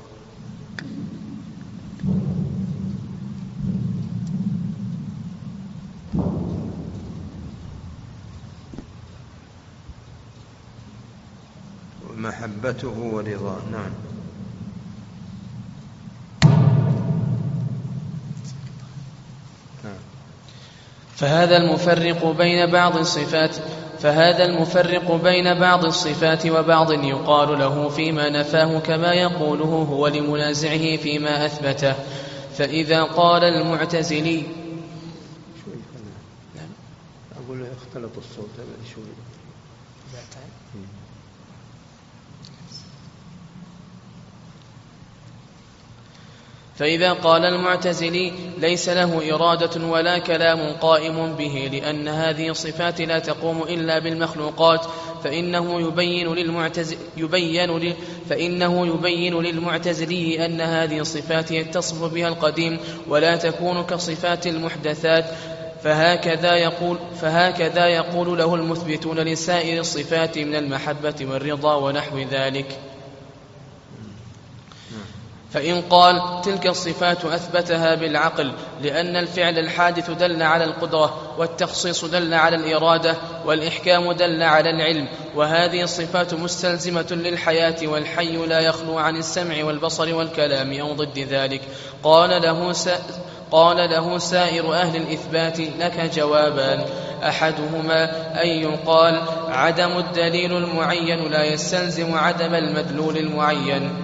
محبته ورضاه. نعم. فهذا المفرق بين بعض الصفات فهذا المفرق بين بعض الصفات وبعض يقال له فيما نفاه كما يقوله هو لمنازعه فيما أثبته. فإذا قال المعتزلي أقول له اختلط الصوت شوي. فإذا قال المعتزلي ليس له إرادة ولا كلام قائم به لأن هذه الصفات لا تقوم إلا بالمخلوقات فإنه يبين للمعتزل يبين فإنه يبين للمعتزلي أن هذه الصفات يتصف بها القديم ولا تكون كصفات المحدثات. فهكذا يقول, فهكذا يقول له المثبتون لسائر الصفات من المحبة والرضا ونحو ذلك. فإن قال تلك الصفات أثبتها بالعقل لأن الفعل الحادث دل على القدرة والتخصيص دل على الإرادة والإحكام دل على العلم وهذه الصفات مستلزمة للحياة والحي لا يخلو عن السمع والبصر والكلام أو ضد ذلك. قال له, قال له سائر أهل الإثبات لك جوابان. أحدهما أن يقال عدم الدليل المعين لا يستلزم عدم المدلول المعين.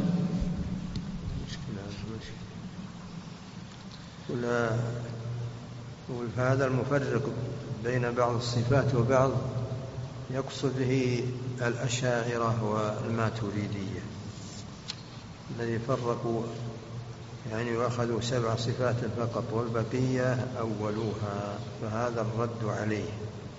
فهذا المفرق بين بعض الصفات وبعض يقصد به الأشاعرة والماتريدية الذي فرقوا يعني وأخذوا سبع صفات فقط والبقية أولوها فهذا الرد عليه.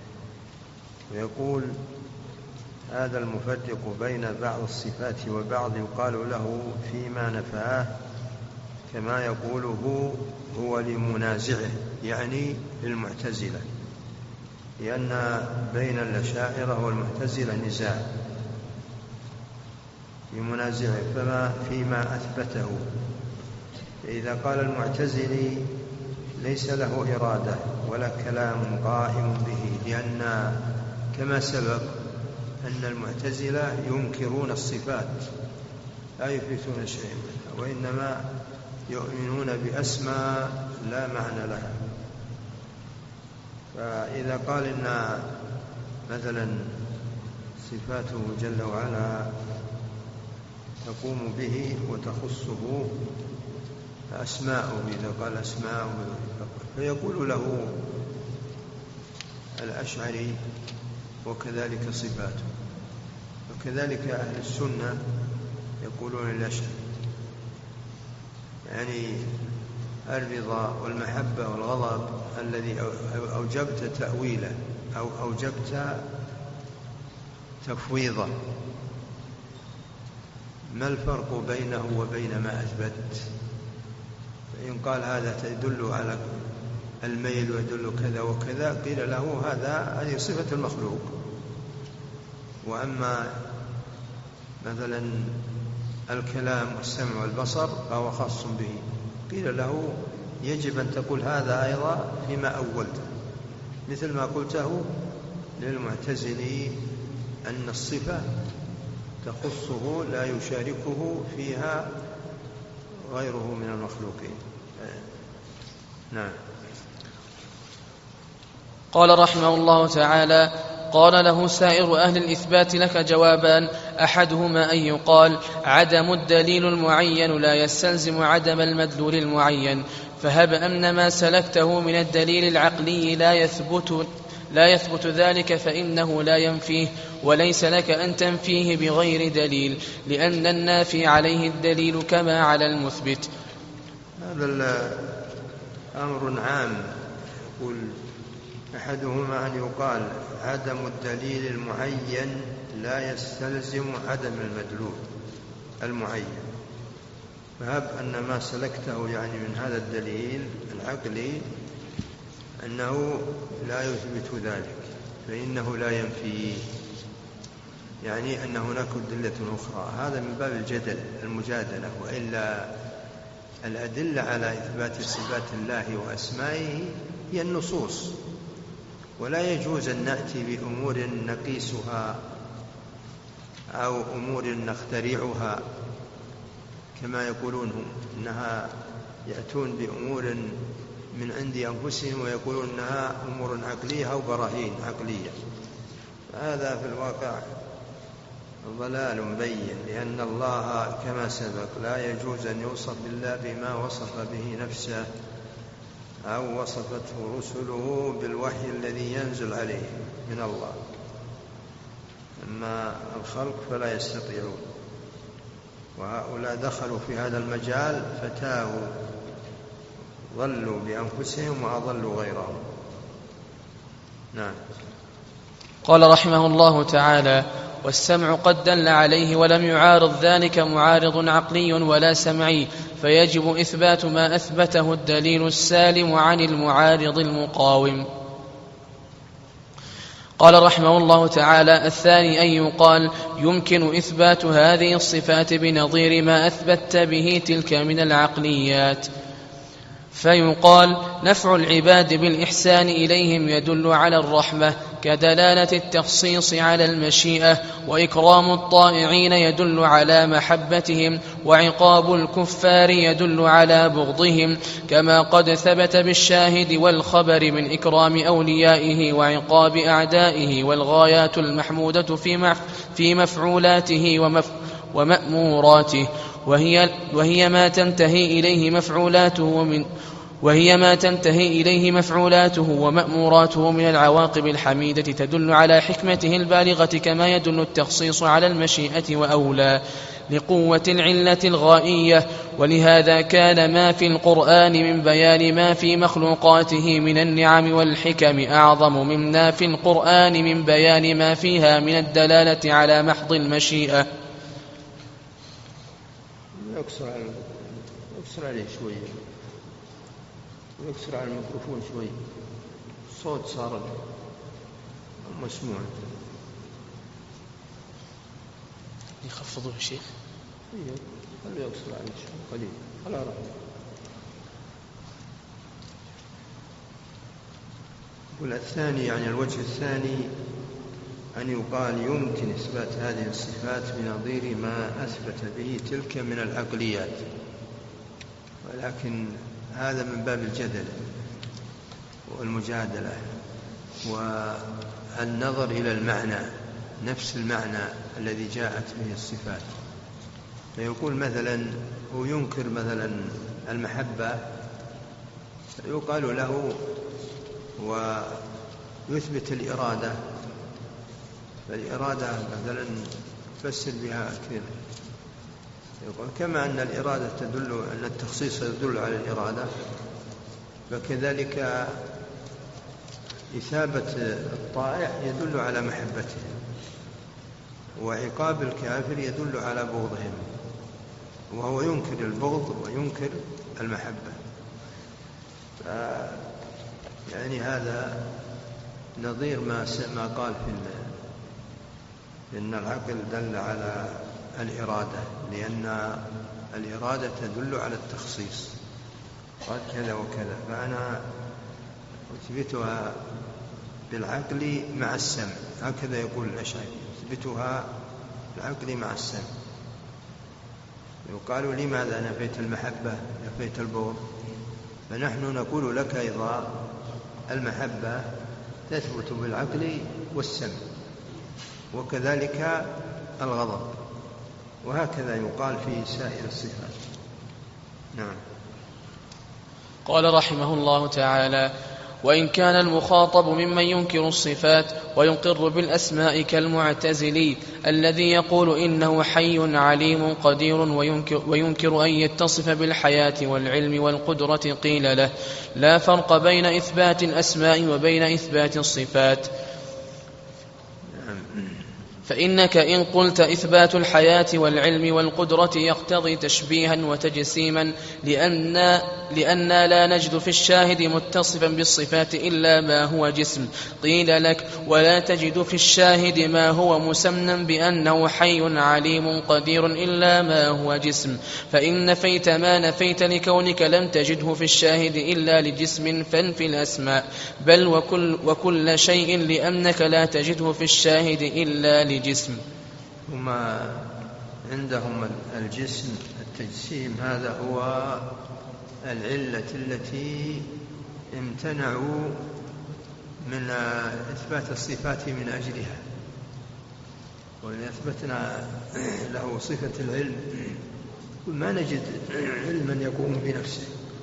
ويقول هذا المفرق بين بعض الصفات وبعض يقال له فيما نفاه كما يقوله هو لمنازعه يعني للمعتزلة لأن بين الأشاعرة والمعتزلة نزاع لمنازعه فما فيما أثبته. إذا قال المعتزلي ليس له إرادة ولا كلام قائم به لأن كما سبق أن المعتزلة ينكرون الصفات لا يثبتون شيئا منها وإنما يؤمنون بأسماء لا معنى لها. فإذا قال إن مثلا صفاته جل وعلا تقوم به وتخصه أسماءه إذا قال أسماءه فيقول له الأشعري وكذلك صفاته وكذلك أهل السنة يقولون الأشعري يعني الرضا والمحبة والغضب الذي أوجبت تأويله أو أوجبت تفويضه ما الفرق بينه وبين ما أثبت؟ فإن قال هذا تدل على الميل ويدل كذا وكذا قيل له هذا هذه صفة المخلوق. وأما مثلا الكلام والسمع والبصر فهو خاص به قيل له يجب أن تقول هذا أيضا فيما أولته مثل ما قلته للمعتزلي أن الصفة تخصه لا يشاركه فيها غيره من المخلوقين. نعم. قال رحمه الله تعالى قال له سائر أهل الإثبات لك جوابان. أحدهما أن يقال عدم الدليل المعين لا يستلزم عدم المدلول المعين فهب أن ما سلكته من الدليل العقلي لا يثبت لا يثبت ذلك فإنه لا ينفيه وليس لك أن تنفيه بغير دليل لأن النافي عليه الدليل كما على المثبت. هذا أمر عام. يقول أحدهما أن يقال عدم الدليل المعين لا يستلزم عدم المدلول المعين فهب أن ما سلكته يعني من هذا الدليل العقلي أنه لا يثبت ذلك فإنه لا ينفيه يعني أن هناك أدلة أخرى. هذا من باب الجدل المجادلة وإلا الأدلة على إثبات صفات الله وأسمائه هي النصوص ولا يجوز أن نأتي بأمور نقيسها أو أمور نخترعها كما يقولون هم إنها يأتون بأمور من عند أنفسهم ويقولون أنها أمور عقلية أو براهين عقلية. هذا في الواقع ضلال بين، لأن الله كما سبق لا يجوز أن يوصف بالله بما وصف به نفسه أو وصفته رسله بالوحي الذي ينزل عليه من الله. أما الخلق فلا يستطيعون، وهؤلاء دخلوا في هذا المجال فتاهوا، ضلوا بأنفسهم وأضلوا غيرهم. نعم. قال رحمه الله تعالى: والسمع قد دل عليه ولم يعارض ذلك معارض عقلي ولا سمعي، فيجب إثبات ما أثبته الدليل السالم عن المعارض المقاوم. قال رحمه الله تعالى: الثاني أن يقال يمكن إثبات هذه الصفات بنظير ما أثبت به تلك من العقليات، فيقال نفع العباد بالإحسان إليهم يدل على الرحمة كدلالة التخصيص على المشيئة، وإكرام الطائعين يدل على محبتهم، وعقاب الكفار يدل على بغضهم، كما قد ثبت بالشاهد والخبر من إكرام أوليائه وعقاب أعدائه، والغايات المحمودة في مفعولاته ومأموراته، وهي, وهي ما تنتهي إليه مفعولاته ومن وهي ما تنتهي إليه مفعولاته ومأموراته من العواقب الحميدة تدل على حكمته البالغة، كما يدل التخصيص على المشيئة وأولى لقوة العلة الغائية. ولهذا كان ما في القرآن من بيان ما في مخلوقاته من النعم والحكم أعظم مما في القرآن من بيان ما فيها من الدلالة على محض المشيئة. يكسر عليه شوية، ويكسر على الميكروفون شوي، الصوت صار مسموع. يخفضوه الشيخ؟ ايه خليه يكسر عليه شوي قليل على رأيه. والثاني يعني الوجه الثاني أن يقال يمكن إثبات هذه الصفات بنظير ما أثبت به تلك من العقليات، ولكن هذا من باب الجدل والمجادلة والنظر إلى المعنى، نفس المعنى الذي جاءت به الصفات. فيقول مثلا هو ينكر مثلا المحبة، يقال له ويثبت الإرادة، فالإرادة مثلا فسر بها كثير، يقول كما أن الإرادة تدل، أن التخصيص يدل على الإرادة، فكذلك إثابة الطائع يدل على محبته، وعقاب الكافر يدل على بغضهم، وهو ينكر البغض وينكر المحبة. يعني هذا نظير ما ما قال في إن العقل دل على الإرادة، لأن الإرادة تدل على التخصيص، قال كذا وكذا، فأنا أثبتها بالعقل مع السمع، هكذا يقول الأشاعرة، أثبتها بالعقل مع السمع. يقال لماذا نفيت المحبة نفيت البغض؟ فنحن نقول لك أيضا المحبة تثبت بالعقل والسمع، وكذلك الغضب، وهكذا يقال في سائر الصفات. نعم. قال رحمه الله تعالى: وإن كان المخاطب ممن ينكر الصفات ويقر بالأسماء كالمعتزلي الذي يقول إنه حي عليم قدير وينكر, وينكر أن يتصف بالحياة والعلم والقدرة، قيل له: لا فرق بين إثبات الأسماء وبين إثبات الصفات، فإنك إن قلت إثبات الحياة والعلم والقدرة يقتضي تشبيها وتجسيما، لأن لأننا لا نجد في الشاهد متصفا بالصفات إلا ما هو جسم، قيل لك: ولا تجد في الشاهد ما هو مسمى بأنه حي عليم قدير إلا ما هو جسم، فإن نفيت ما نفيت لكونك لم تجده في الشاهد إلا لجسم فانفي الأسماء، بل وكل, وكل شيء لأنك لا تجده في الشاهد إلا لجسم. هما عندهم الجسم التجسيم هذا هو العلة التي امتنعوا من إثبات الصفات من أجلها. وإن أثبتنا له صفة العلم ما نجد علما يقوم بنفسه،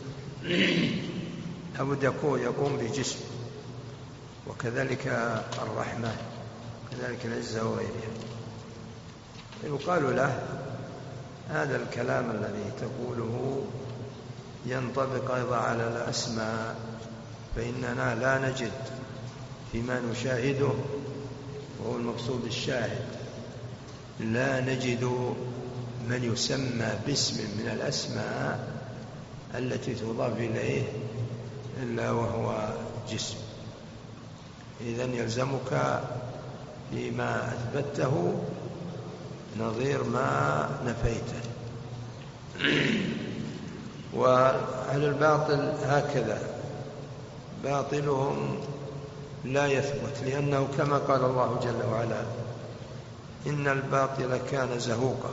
لابد يقوم بجسم، وكذلك الرحمن، كذلك العزة وغيرها. يقال له هذا الكلام الذي تقوله ينطبق أيضا على الأسماء، فإننا لا نجد فيما نشاهده، وهو المقصود الشاهد، لا نجد من يسمى باسم من الأسماء التي تضاف إليه إلا وهو جسم. إذن يلزمك فيما أثبته نظير ما نفيته. وأهل الباطل هكذا، باطلهم لا يثبت، لأنه كما قال الله جل وعلا: إن الباطل كان زهوقا،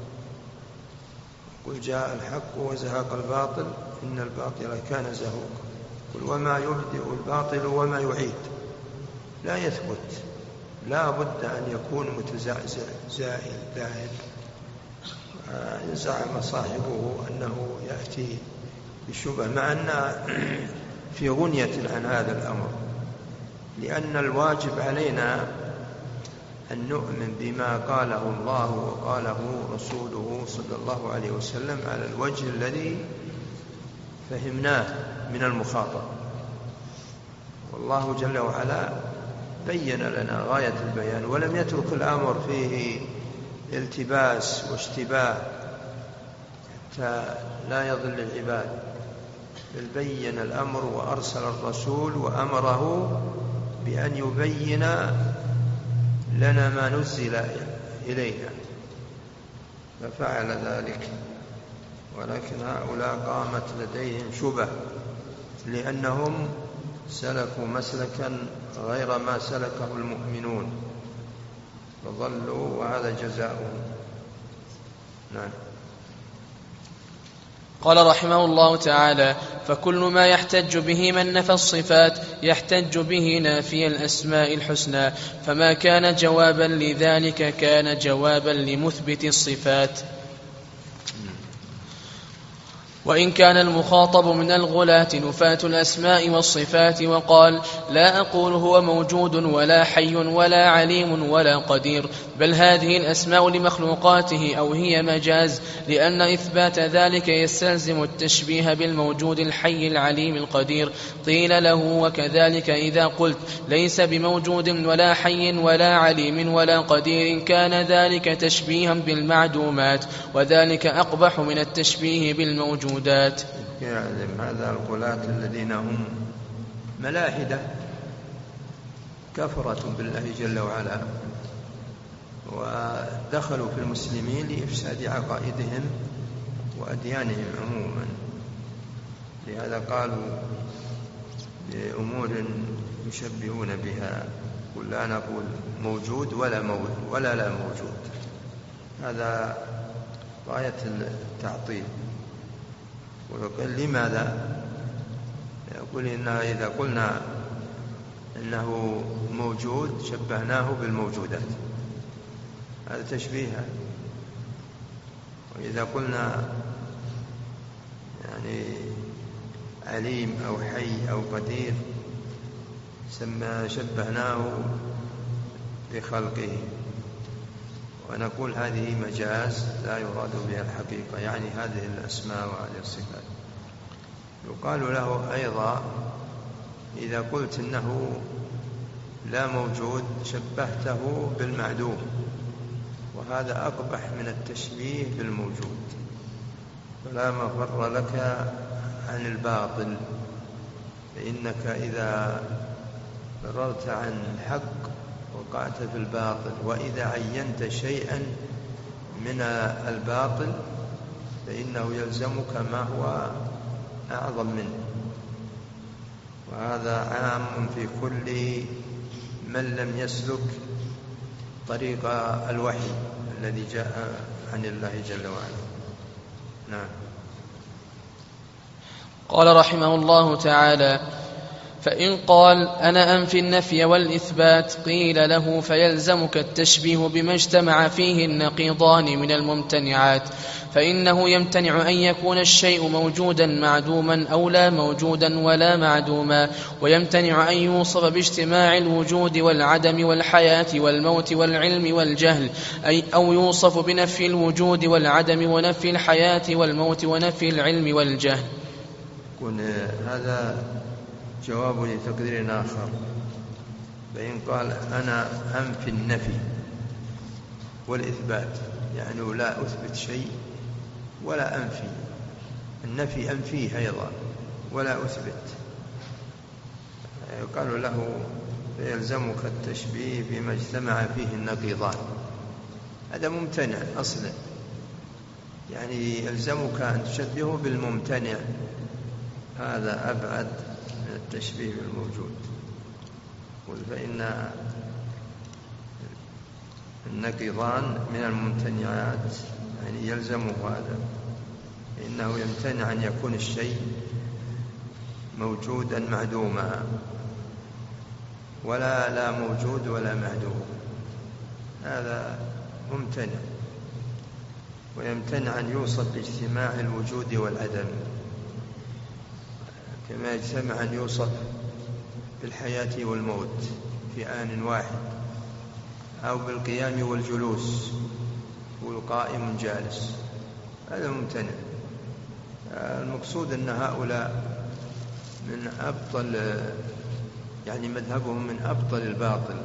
قل جاء الحق وزهق الباطل إن الباطل كان زهوقا، قل وما يبدئ الباطل وما يعيد. لا يثبت، لا بد أن يكون متزعزع زائل ذاهب. إن زعم صاحبه أنه يأتي بالشبه، مع أن في غنية عن هذا الأمر، لأن الواجب علينا أن نؤمن بما قاله الله وقاله رسوله صلى الله عليه وسلم على الوجه الذي فهمناه من المخاطب. والله جل وعلا بين لنا غاية البيان، ولم يترك الأمر فيه التباس واشتباه حتى لا يضل العباد، بل بين الأمر وأرسل الرسول وأمره بأن يبين لنا ما نزل إلينا، ففعل ذلك. ولكن هؤلاء قامت لديهم شبه، لأنهم سلكوا مسلكا غير ما سلكه المؤمنون فضلوا، وهذا جزاؤهم. نعم. قال رحمه الله تعالى: فكل ما يحتج به من نفى الصفات يحتج به نافي الأسماء الحسنى، فما كان جوابا لذلك كان جوابا لمثبت الصفات. وإن كان المخاطب من الغلاة نفاة الأسماء والصفات وقال: لا أقول هو موجود ولا حي ولا عليم ولا قدير، بل هذه الأسماء لمخلوقاته أو هي مجاز، لأن إثبات ذلك يستلزم التشبيه بالموجود الحي العليم القدير. قيل له: وكذلك إذا قلت ليس بموجود ولا حي ولا عليم ولا قدير كان ذلك تشبيها بالمعدومات، وذلك أقبح من التشبيه بالموجود. يعلم هذا الغلاة الذين هم ملاحدة كفرة بالله جل وعلا، ودخلوا في المسلمين لإفساد عقائدهم وأديانهم عموما. لهذا قالوا بأمور يشبهون بها: قل لا نقول موجود ولا موجود ولا لا موجود. هذا غاية التعطيل. ويقول لماذا؟ يقول إنها إذا قلنا إنه موجود شبهناه بالموجودات، هذا تشبيها. وإذا قلنا يعني عليم أو حي أو قدير شبهناه بخلقه، ونقول هذه مجاز لا يراد بها الحقيقة، يعني هذه الأسماء وهذه الصفات. يقال له أيضا: إذا قلت إنه لا موجود شبهته بالمعدوم، وهذا أقبح من التشبيه بالموجود، فلا مفر لك عن الباطل، فإنك إذا فررت عن الحق وقعت في الباطل، وإذا عينت شيئا من الباطل فإنه يلزمك ما هو أعظم منه. وهذا عام في كل من لم يسلك طريق الوحي الذي جاء عن الله جل وعلا. نعم. قال رحمه الله تعالى: فإن قال أنا أنفي النفي والإثبات قيل له فيلزمك التشبيه بما اجتمع فيه النقيضان من الممتنعات، فإنه يمتنع أن يكون الشيء موجودا معدوما أو لا موجودا ولا معدوما، ويمتنع أن يوصف باجتماع الوجود والعدم والحياة والموت والعلم والجهل، أي أو يوصف بنفي الوجود والعدم ونفي الحياة والموت ونفي العلم والجهل. هذا جواب لتقدير آخر. فإن قال أنا أنفي النفي والإثبات، يعني لا أثبت شيء ولا أنفي، النفي أنفيه أيضا ولا أثبت، يقال له يلزمك التشبيه بما اجتمع فيه النقيضان. هذا ممتنع أصلا، يعني يلزمك أن تشبهه بالممتنع، هذا أبعد من التشبيه بالموجود. فإن النقيضان من الممتنعات، يعني يلزمه هذا، إنه يمتنع أن يكون الشيء موجودا معدوما، ولا لا موجود ولا معدوم، هذا ممتنع. ويمتنع أن يوصف باجتماع الوجود والعدم، كما يجتمع أن يوصف بالحياة والموت في آن واحد، أو بالقيام والجلوس والقائم جالس، هذا ممتنع. المقصود أن هؤلاء من أبطل، يعني مذهبهم من أبطل الباطل،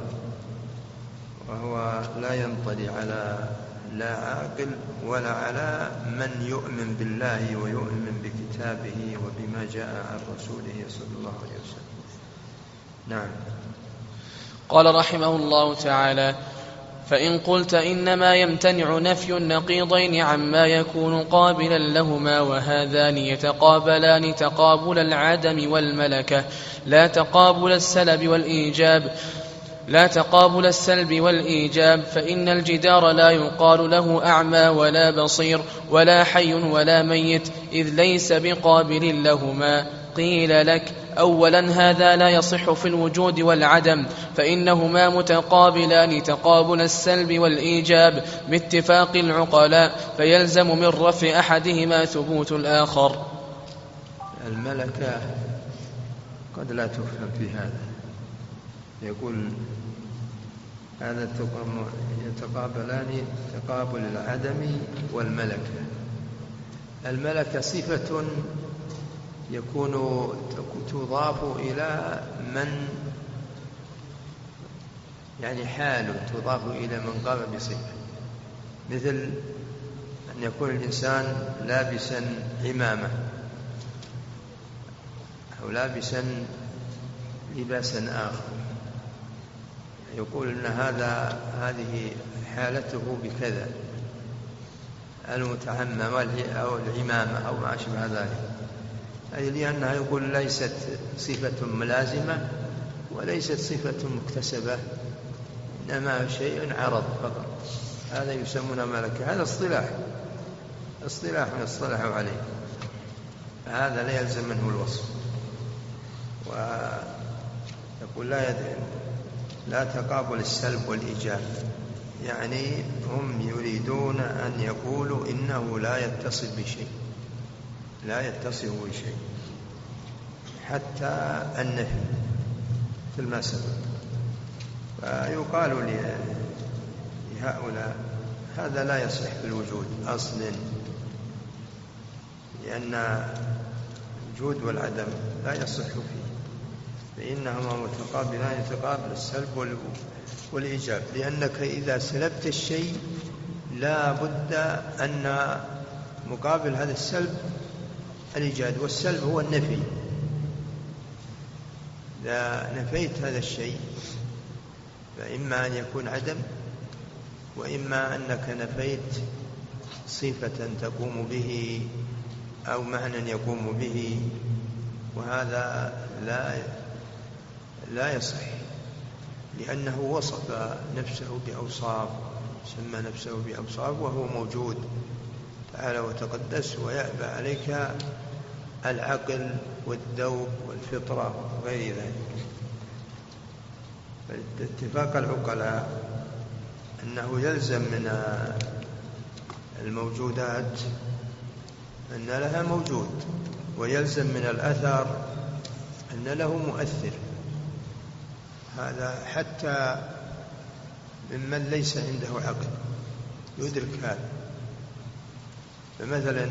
وهو لا ينطلي على لا عاقل ولا على من يؤمن بالله ويؤمن بكتابه وبما جاء عن رسوله صلى الله عليه وسلم. نعم. قال رحمه الله تعالى: فإن قلت إنما يمتنع نفي النقيضين عما يكون قابلا لهما، وهذان يتقابلان تقابل العدم والملكة، لا تقابل السلب والإيجاب لا تقابل السلب والإيجاب، فإن الجدار لا يقال له أعمى ولا بصير ولا حي ولا ميت، إذ ليس بقابل لهما. قيل لك: أولا هذا لا يصح في الوجود والعدم، فإنهما متقابلان تقابل السلب والإيجاب باتفاق العقلاء، فيلزم من رفع أحدهما ثبوت الآخر. الملكة قد لا تفهم في هذا، يقول هذا يتقابلان تقابل العدم والملكة. الملكة صفة يكون تضاف إلى من، يعني حال تضاف إلى من قام بصفة، مثل أن يكون الإنسان لابسا عمامة أو لابسا لباسا آخر، يقول أن هذا هذه حالته بكذا، المتعمم أو العمامة أو ما أشبه ذلك، أي لأنها يقول ليست صفة ملازمة وليست صفة مكتسبة، إنما شيء عرض فقط، هذا يسمونه ملكة. هذا اصطلاح اصطلاح يصطلحوا عليه، هذا لا يلزم منه الوصف. ويقول لا يدعي لا تقابل السلب والإيجاب، يعني هم يريدون أن يقولوا إنه لا يتصل بشيء، لا يتصل بشيء حتى النفي مثل ما سبق. فيقال لهؤلاء هذا لا يصح في الوجود أصلا، لأن الوجود والعدم لا يصح فيه، فإنهما متقابلان يتقابل السلب والإيجاب، لأنك إذا سلبت الشيء لا بد أن مقابل هذا السلب الإيجاد، والسلب هو النفي. إذا نفيت هذا الشيء فإما أن يكون عدم، وإما أنك نفيت صفة تقوم به أو معنى يقوم به، وهذا لا لا يصح، لأنه وصف نفسه بأوصاف، سمى نفسه بأوصاف وهو موجود تعالى وتقدس، ويأبى عليك العقل والذوق والفطرة وغير ذلك. اتفاق العقلاء أنه يلزم من الموجودات أن لها موجود، ويلزم من الأثر أن له مؤثر. هذا حتى ممن ليس عنده عقل يدرك هذا. فمثلا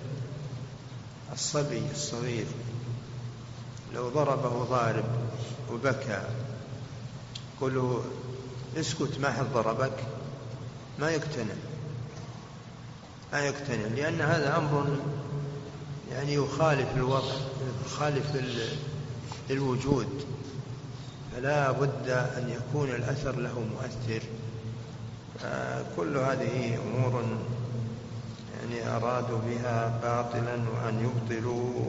الصبي الصغير لو ضربه ضارب وبكى قل له اسكت ما حد ضربك، ما يقتنع ما يقتنع لأن هذا أمر يعني يخالف الوضع، يخالف الوجود. فلا بد أن يكون الأثر له مؤثر. كل هذه أمور يعني أرادوا بها باطلا، وأن يبطلوا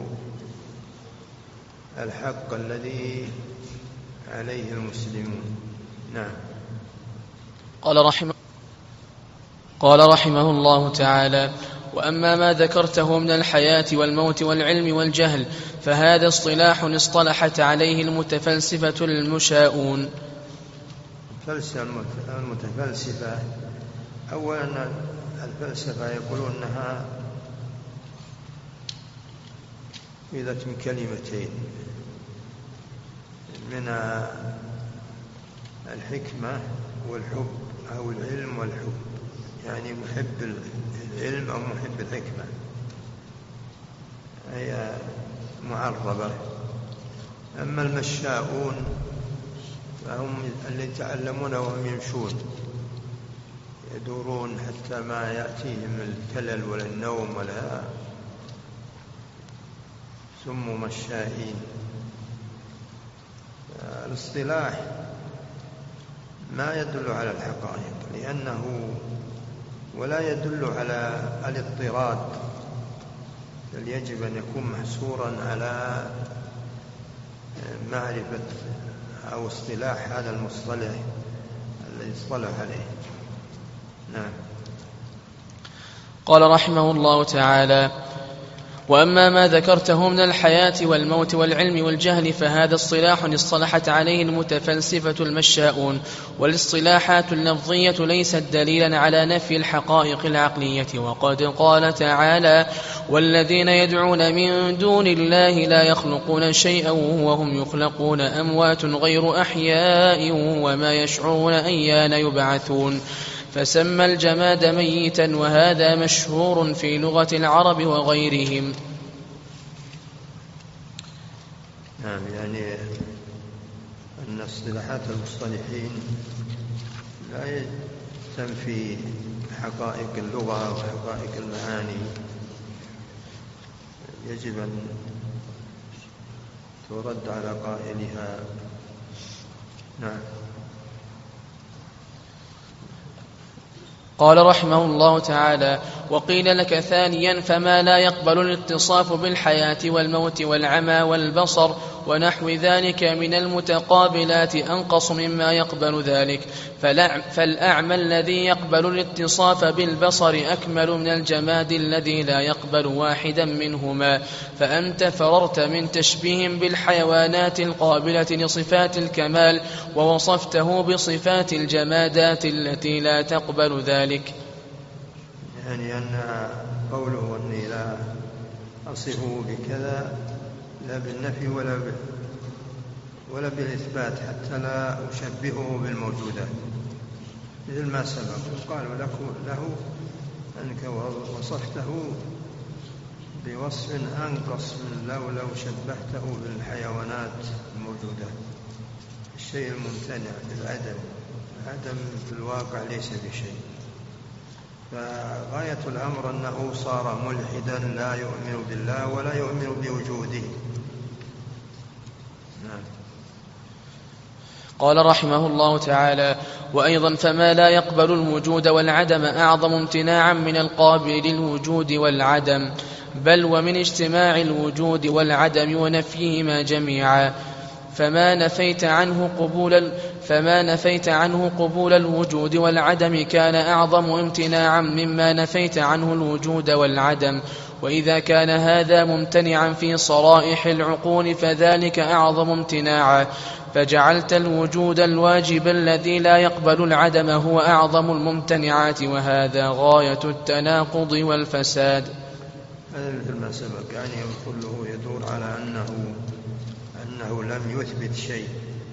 الحق الذي عليه المسلمون. نعم. قال رحمه قال رحمه الله تعالى: وأما ما ذكرته من الحياة والموت والعلم والجهل فهذا اصطلاح اصطلحت عليه المتفلسفة المشاؤون. المتفلسفة أولا الفلسفة يقولون أنها إذا من كلمتين، من الحكمة والحب أو العلم والحب، يعني محب العلم أو محب الحكمة، هي معربة. أما المشاؤون فهم اللي يتعلمون وهم يمشون، يدورون حتى ما يأتيهم الكلل ولا النوم ولا، سموا مشائين. الاصطلاح ما يدل على الحقائق لأنه ولا يدل على الاضطراد، بل يجب أن يكون محصورا على معرفة أو اصطلاح هذا المصطلح الذي اصطلح عليه. نعم. قال رحمه الله تعالى: وأما ما ذكرته من الحياة والموت والعلم والجهل فهذا اصطلاح اصطلحت عليه المتفلسفة المشاؤون. والاصطلاحات اللفظية ليست دليلا على نفي الحقائق العقلية. وقد قال تعالى: والذين يدعون من دون الله لا يخلقون شيئا وهم يخلقون أموات غير أحياء وما يشعرون أيان يبعثون. فسمى الجماد ميتا، وهذا مشهور في لغة العرب وغيرهم. نعم، يعني أن اصطلاحات المصطلحين لا تنفي حقائق اللغة وحقائق المعاني، يجب أن ترد على قائلها. نعم. قال رحمه الله تعالى: وقيل لك ثانيا: فما لا يقبل الاتصاف بالحياة والموت والعمى والبصر ونحو ذلك من المتقابلات أنقص مما يقبل ذلك، فالأعمى الذي يقبل الاتصاف بالبصر أكمل من الجماد الذي لا يقبل واحدا منهما. فأنت فررت من تشبيه بالحيوانات القابلة لصفات الكمال، ووصفته بصفات الجمادات التي لا تقبل ذلك. يعني أن قوله أني لا أصفه بكذا لا بالنفي ولا ولا بالإثبات، حتى لا أشبهه بالموجودات، مثل ما سبق قالوا له أنك وصفته بوصف أنقص من لو لو شبهته بالحيوانات الموجودات، الشيء الممتنع بالعدم، العدم في الواقع ليس بشيء. فغاية الأمر أنه صار ملحدا لا يؤمن بالله ولا يؤمن بوجوده. نعم. قال رحمه الله تعالى: وأيضا فما لا يقبل الوجود والعدم أعظم امتناعا من القابل للوجود والعدم، بل ومن اجتماع الوجود والعدم ونفيهما جميعا. فما نفيت عنه قبول فما نفيت عنه قبول الوجود والعدم كان أعظم امتناعا مما نفيت عنه الوجود والعدم. وإذا كان هذا ممتنعا في صرائح العقول فذلك أعظم امتناعا، فجعلت الوجود الواجب الذي لا يقبل العدم هو أعظم الممتنعات، وهذا غاية التناقض والفساد. هذا مثل ما سبق، يعني كله يدور على أنه أنه لم يثبت شيء،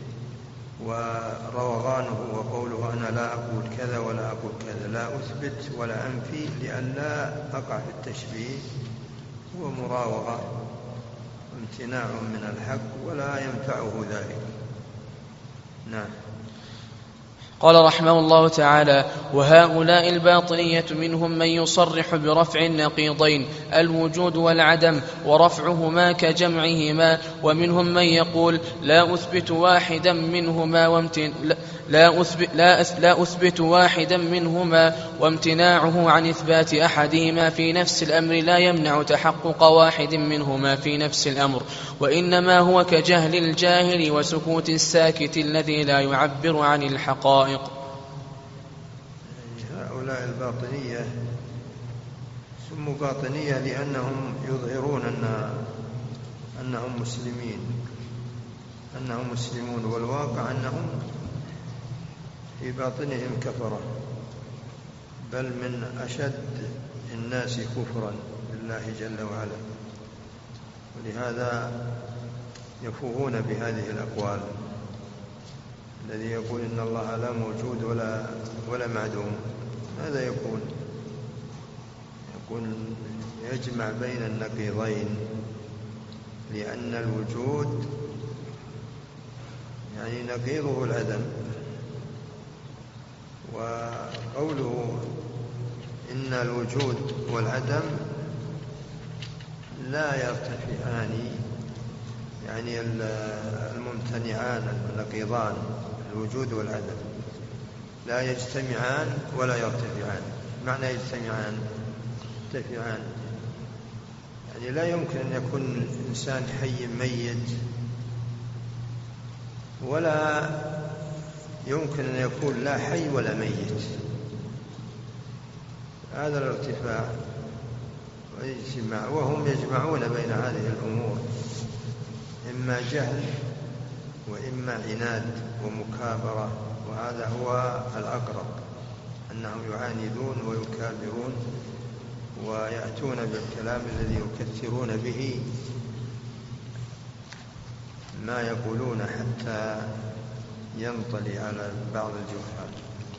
وروغانه وقوله أنا لا أقول كذا ولا أقول كذا، لا أثبت ولا أنفي لئلا أقع في التشبيه، هو مراوغة امتناع من الحق ولا ينفعه ذلك. نعم. قال رحمه الله تعالى: وهؤلاء الباطنية منهم من يصرح برفع النقيضين الوجود والعدم ورفعهما كجمعهما، ومنهم من يقول لا أثبت واحدا منهما وامتن... لا, أثبت... لا, أس... لا أثبت واحدا منهما وامتناعه عن إثبات أحدهما في نفس الأمر لا يمنع تحقق واحد منهما في نفس الأمر، وإنما هو كجهل الجاهل وسكوت الساكت الذي لا يعبر عن الحقائق. هؤلاء الباطنية سموا باطنية لأنهم يظهرون أن أنهم مسلمين أنهم مسلمون والواقع أنهم في باطنهم كفرة، بل من أشد الناس كفرا بالله جل وعلا، ولهذا يفوهون بهذه الأقوال. الذي يقول إن الله لا موجود ولا ولا معدوم، ماذا يكون؟ يكون يجمع بين النقيضين، لأن الوجود يعني نقيضه العدم، وقوله إن الوجود والعدم لا يرتفعان، يعني الممتنعان النقيضان الوجود والعدم لا يجتمعان ولا يرتفعان. معنى يجتمعان يرتفعان يعني لا يمكن أن يكون الإنسان حي ميت، ولا يمكن أن يكون لا حي ولا ميت. هذا الارتفاع والاجتماع، وهم يجمعون بين هذه الأمور، إما جهل وإما عناد ومكابرة، وهذا هو الأقرب، أنهم يعاندون ويكابرون ويأتون بالكلام الذي يكثرون به ما يقولون حتى ينطلي على بعض الجهال.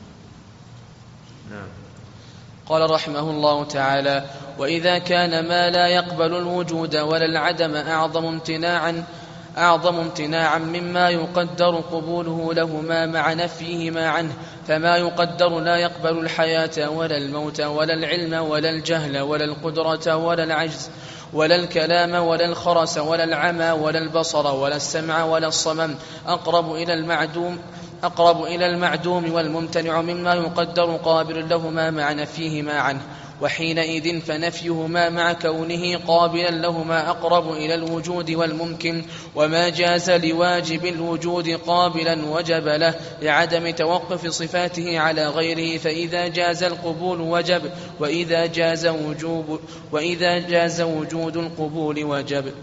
نعم. قال رحمه الله تعالى: وإذا كان ما لا يقبل الوجود ولا العدم أعظم امتناعا أعظم امتناعا مما يقدر قبوله لهما مع نفيهما عنه، فما يقدر لا يقبل الحياة ولا الموت ولا العلم ولا الجهل ولا القدرة ولا العجز ولا الكلام ولا الخرس ولا العمى ولا البصر ولا السمع ولا الصمم، أقرب إلى المعدوم أقرب إلى المعدوم والممتنع مما يقدر قابل لهما مع نفيهما عنه، وحينئذ فنفيهما مع كونه قابلا لهما أقرب إلى الوجود والممكن، وما جاز لواجب الوجود قابلا وجب له لعدم توقف صفاته على غيره، فإذا جاز القبول وجب، وإذا جاز وجوب وإذا جاز وجود القبول وجب.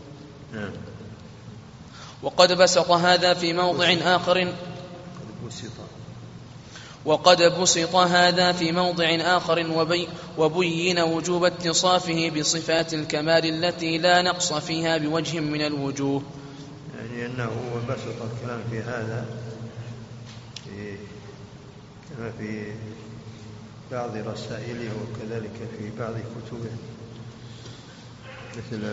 وقد بسط هذا في موضع آخر وقد بسط هذا في موضع آخر وبي وبين وجوب اتصافه بصفات الكمال التي لا نقص فيها بوجه من الوجوه. يعني أنه بسط الكلام في هذا في كما في بعض رسائله وكذلك في بعض كتبه مثل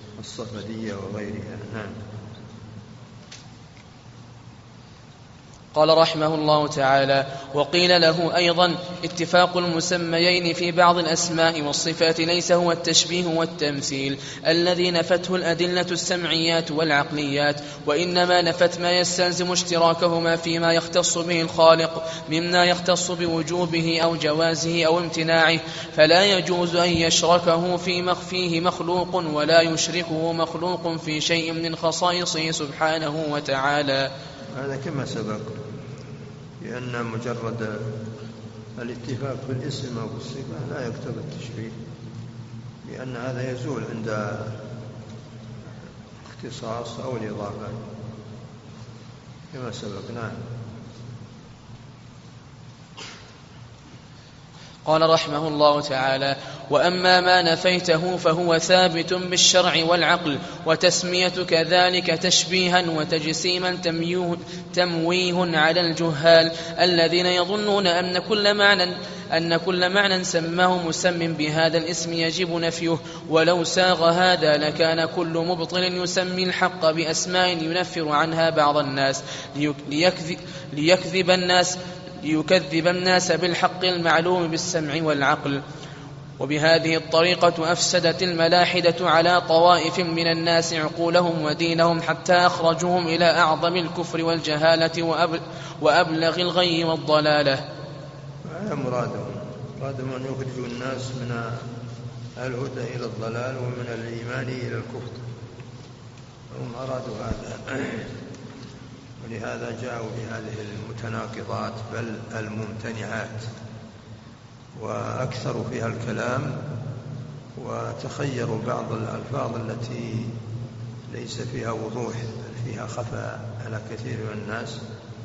الصفدية وغيرها. نعم. قال رحمه الله تعالى: وقيل له أيضا: اتفاق المسميين في بعض الأسماء والصفات ليس هو التشبيه والتمثيل الذي نفته الأدلة السمعيات والعقليات، وإنما نفت ما يستلزم اشتراكهما فيما يختص به الخالق مما يختص بوجوبه أو جوازه أو امتناعه، فلا يجوز أن يشركه في فيه مخلوق ولا يشركه مخلوق في شيء من خصائصه سبحانه وتعالى. هذا كما سبق، لأن مجرد الاتفاق في الاسم أو الصفة لا يقتضي التشبيه، لأن هذا يزول عند اختصاص أو الإضافة كما سبق. نعم. قال رحمه الله تعالى: وأما ما نفيته فهو ثابت بالشرع والعقل، وتسمية كذلك تشبيها وتجسيما تمويه على الجهال الذين يظنون أن كل معنى أن كل معنى سماه مسم بهذا الاسم يجب نفيه، ولو ساغ هذا لكان كل مبطل يسمي الحق بأسماء ينفر عنها بعض الناس ليكذب, ليكذب الناس ليكذب الناس بالحق المعلوم بالسمع والعقل. وبهذه الطريقة أفسدت الملاحدة على طوائف من الناس عقولهم ودينهم حتى أخرجوهم إلى أعظم الكفر والجهالة وأبلغ الغي والضلالة. هذا مرادهم، مرادهم أن يخرجوا الناس من الهدى إلى الضلال ومن الإيمان إلى الكفر، هم أرادوا هذا، ولهذا جاءوا بهذه المتناقضات بل الممتنعات، وأكثروا فيها الكلام وتخيروا بعض الألفاظ التي ليس فيها وضوح بل فيها خفاء على كثير من الناس،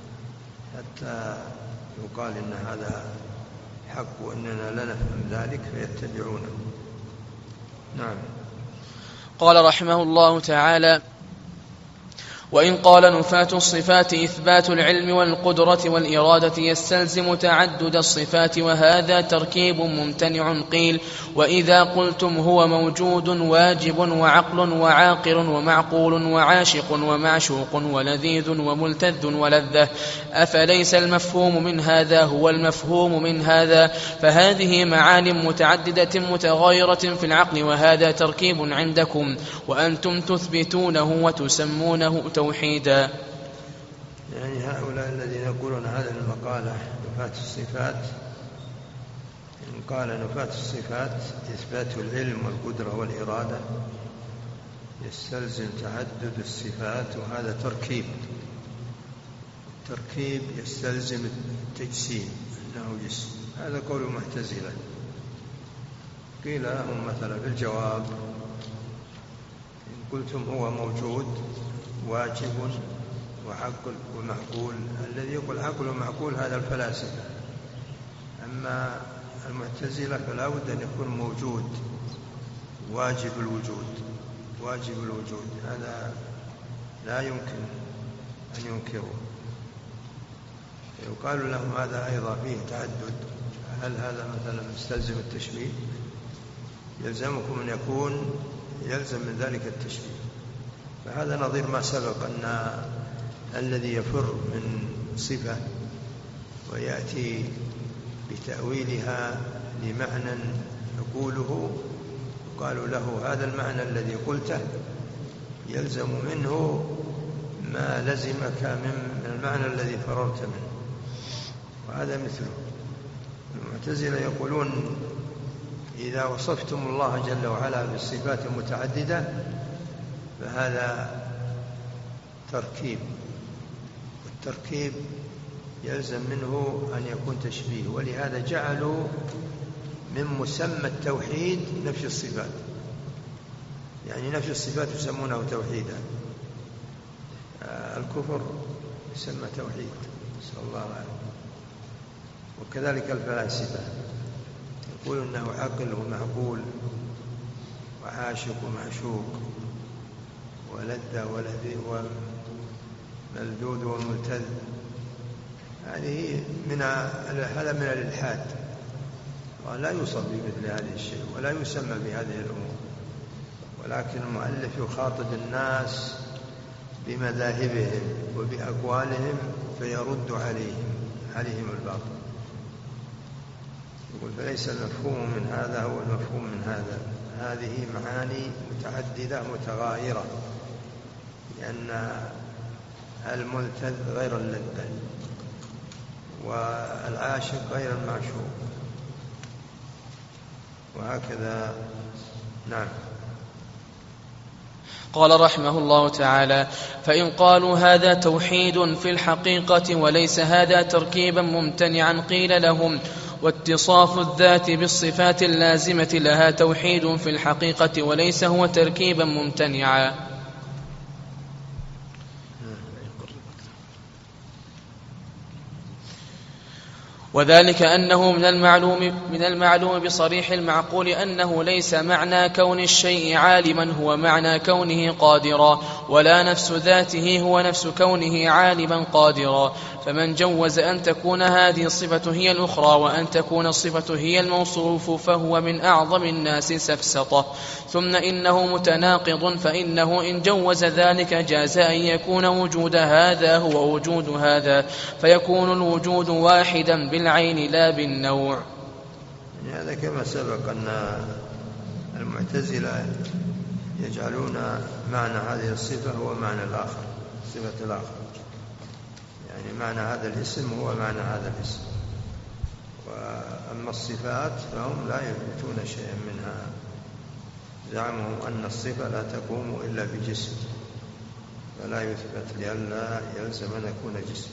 حتى يقال إن هذا حق وإننا لا نفهم ذلك فيتبعونه. نعم. قال رحمه الله تعالى: وإن قال نفاة الصفات إثبات العلم والقدرة والإرادة يستلزم تعدد الصفات، وهذا تركيب ممتنع. قيل: وإذا قلتم هو موجود واجب وعقل وعاقل ومعقول وعاشق ومعشوق ولذيذ وملتذ ولذة، أفليس المفهوم من هذا هو المفهوم من هذا؟ فهذه معان متعددة متغايرة في العقل، وهذا تركيب عندكم وأنتم تثبتونه وتسمونه توحيدا. يعني هؤلاء الذين يقولون هذا المقالة نفاة الصفات، إن قال نفاة الصفات إثبات العلم والقدرة والإرادة يستلزم تعدد الصفات، وهذا تركيب، التركيب يستلزم التجسيم أنه جسم، هذا قول المعتزلة. قيل لهم مثلا في الجواب: إن قلتم هو موجود واجب وعقل ومعقول، الذي يقول عقل ومعقول هذا الفلاسفة، أما المعتزلة فلا بد أن يكون موجود واجب الوجود، واجب الوجود هذا لا يمكن أن ينكره، يقال لهم هذا أيضا فيه تعدد. هل هذا مثلا يستلزم التشبيه؟ يلزمكم أن يكون يلزم من ذلك التشبيه. فهذا نظير ما سبق أن الذي يفر من صفة ويأتي بتأويلها لمعنى نقوله قالوا له هذا المعنى الذي قلته يلزم منه ما لزمك من المعنى الذي فررت منه، وهذا مثله. المعتزلة يقولون إذا وصفتم الله جل وعلا بالصفات المتعددة فهذا تركيب، والتركيب يلزم منه أن يكون تشبيه، ولهذا جعلوا من مسمى التوحيد نفي الصفات، يعني نفي الصفات يسمونه توحيدا، الكفر يسمى توحيد، نسأل الله العافية. وكذلك الفلاسفة يقول إنه عقل ومعقول وعاشق ومعشوق ولذة ولذيذ وملذوذ وملتذ، هذه من هذا من الإلحاد، ولا يوصف بمثل هذه الشيء ولا يسمى بهذه الأمور، ولكن المؤلف يخاطب الناس بمذاهبهم وبأقوالهم فيرد عليهم عليهم الباطل. يقول فليس المفهوم من هذا هو المفهوم من هذا. هذه معاني متعددة متغايرة، لأن الملتذ غير اللذة والعاشق غير المعشوق، وهكذا. نعم. قال رحمه الله تعالى: فإن قالوا هذا توحيد في الحقيقة وليس هذا تركيبا ممتنعا قيل لهم: واتصاف الذات بالصفات اللازمة لها توحيد في الحقيقة وليس هو تركيبا ممتنعا. وذلك أنه من المعلوم, من المعلوم بصريح المعقول أنه ليس معنى كون الشيء عالما هو معنى كونه قادرا، ولا نفس ذاته هو نفس كونه عالما قادرا. فمن جوز أن تكون هذه الصفة هي الأخرى وأن تكون الصفة هي الموصوف فهو من أعظم الناس سفسطة. ثم إنه متناقض، فإنه إن جوز ذلك جاز أن يكون وجود هذا هو وجود هذا، فيكون الوجود واحدا بالعين لا بالنوع. يعني هذا كما سبق أن المعتزلة يجعلون معنى هذه الصفة هو معنى الآخر، صفة الآخر، يعني معنى هذا الاسم هو معنى هذا الاسم. وأما الصفات فهم لا يثبتون شيئا منها، زعموا أن الصفة لا تقوم إلا بجسم، فلا يثبت لئلا يلزم أن يكون جسم.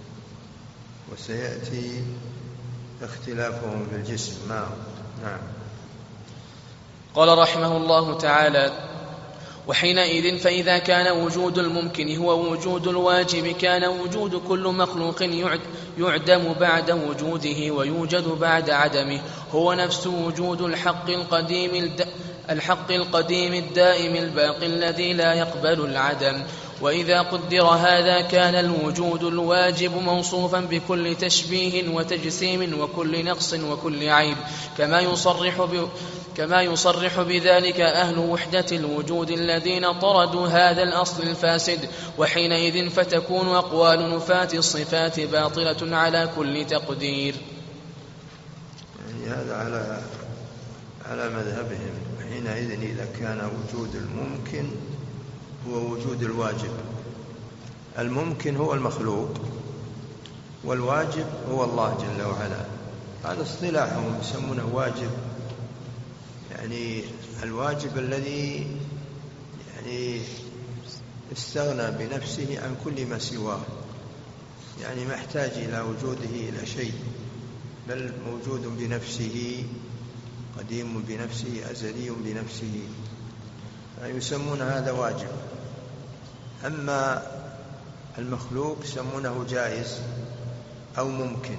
وسيأتي اختلافهم في الجسم ما هو. نعم. قال رحمه الله تعالى: وحينئذ فإذا كان وجود الممكن هو وجود الواجب كان وجود كل مخلوق يعدم بعد وجوده ويوجد بعد عدمه هو نفس وجود الحق القديم الد... الحق القديم الدائم الباقي الذي لا يقبل العدم. وإذا قدر هذا كان الوجود الواجب موصوفا بكل تشبيه وتجسيم وكل نقص وكل عيب، كما يصرح ب... كما يصرح بذلك أهل وحدة الوجود الذين طردوا هذا الأصل الفاسد. وحينئذ فتكون أقوال نفاة الصفات باطلة على كل تقدير. يعني هذا على على مذهبهم. حينئذ إذا كان وجود الممكن هو وجود الواجب، الممكن هو المخلوق والواجب هو الله جل وعلا. هذا اصطلاحهم يسمونه واجب، يعني الواجب الذي يعني استغنى بنفسه عن كل ما سواه، يعني ما احتاج إلى وجوده إلى شيء، بل موجود بنفسه، قديم بنفسه، أزلي بنفسه، يسمون هذا واجب. أما المخلوق يسمونه جائز أو ممكن،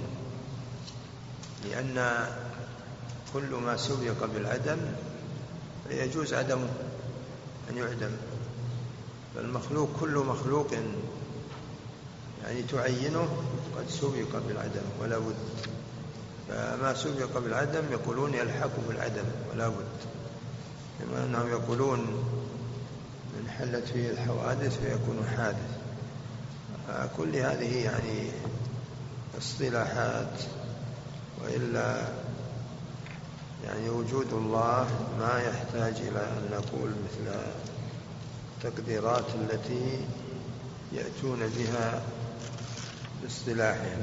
لأن كل ما سبق بالعدم يجوز عدمه أن يعدم. فالمخلوق كل مخلوق يعني تعينه قد سبق بالعدم ولا بد، فما سبق بالعدم يقولون يلحق بالعدم ولا بد، كما أنهم يقولون من حلت فيه الحوادث فيكون حادث. كل هذه يعني اصطلاحات، وإلا يعني وجود الله ما يحتاج إلى أن نقول مثل التقديرات التي يأتون بها باصطلاحهم.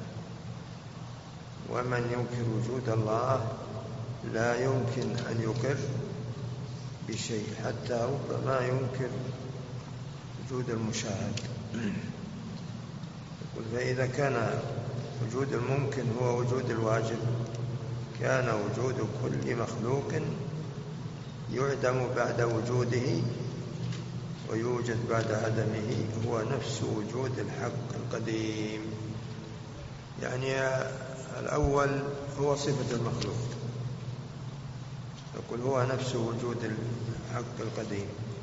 ومن ينكر وجود الله لا يمكن أن يقر بشيء، حتى ربما ينكر وجود المشاهد. فإذا كان وجود الممكن هو وجود الواجب كان وجود كل مخلوق يعدم بعد وجوده ويوجد بعد عدمه هو نفس وجود الحق القديم. يعني الأول هو صفة المخلوق، يقول هو نفس وجود الحق القديم،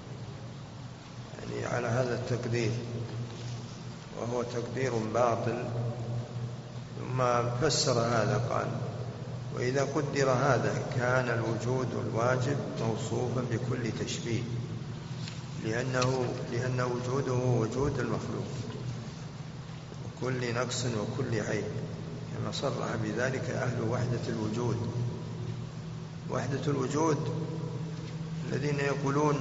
يعني على هذا التقدير، وهو تقدير باطل. ثم فسر هذا قال: وإذا قدر هذا كان الوجود الواجب موصوفا بكل تشبيه، لأنه, لأن وجوده وجود المخلوق، وكل نقص وكل عيب، كما صرح بذلك أهل وحدة الوجود. وحدة الوجود الذين يقولون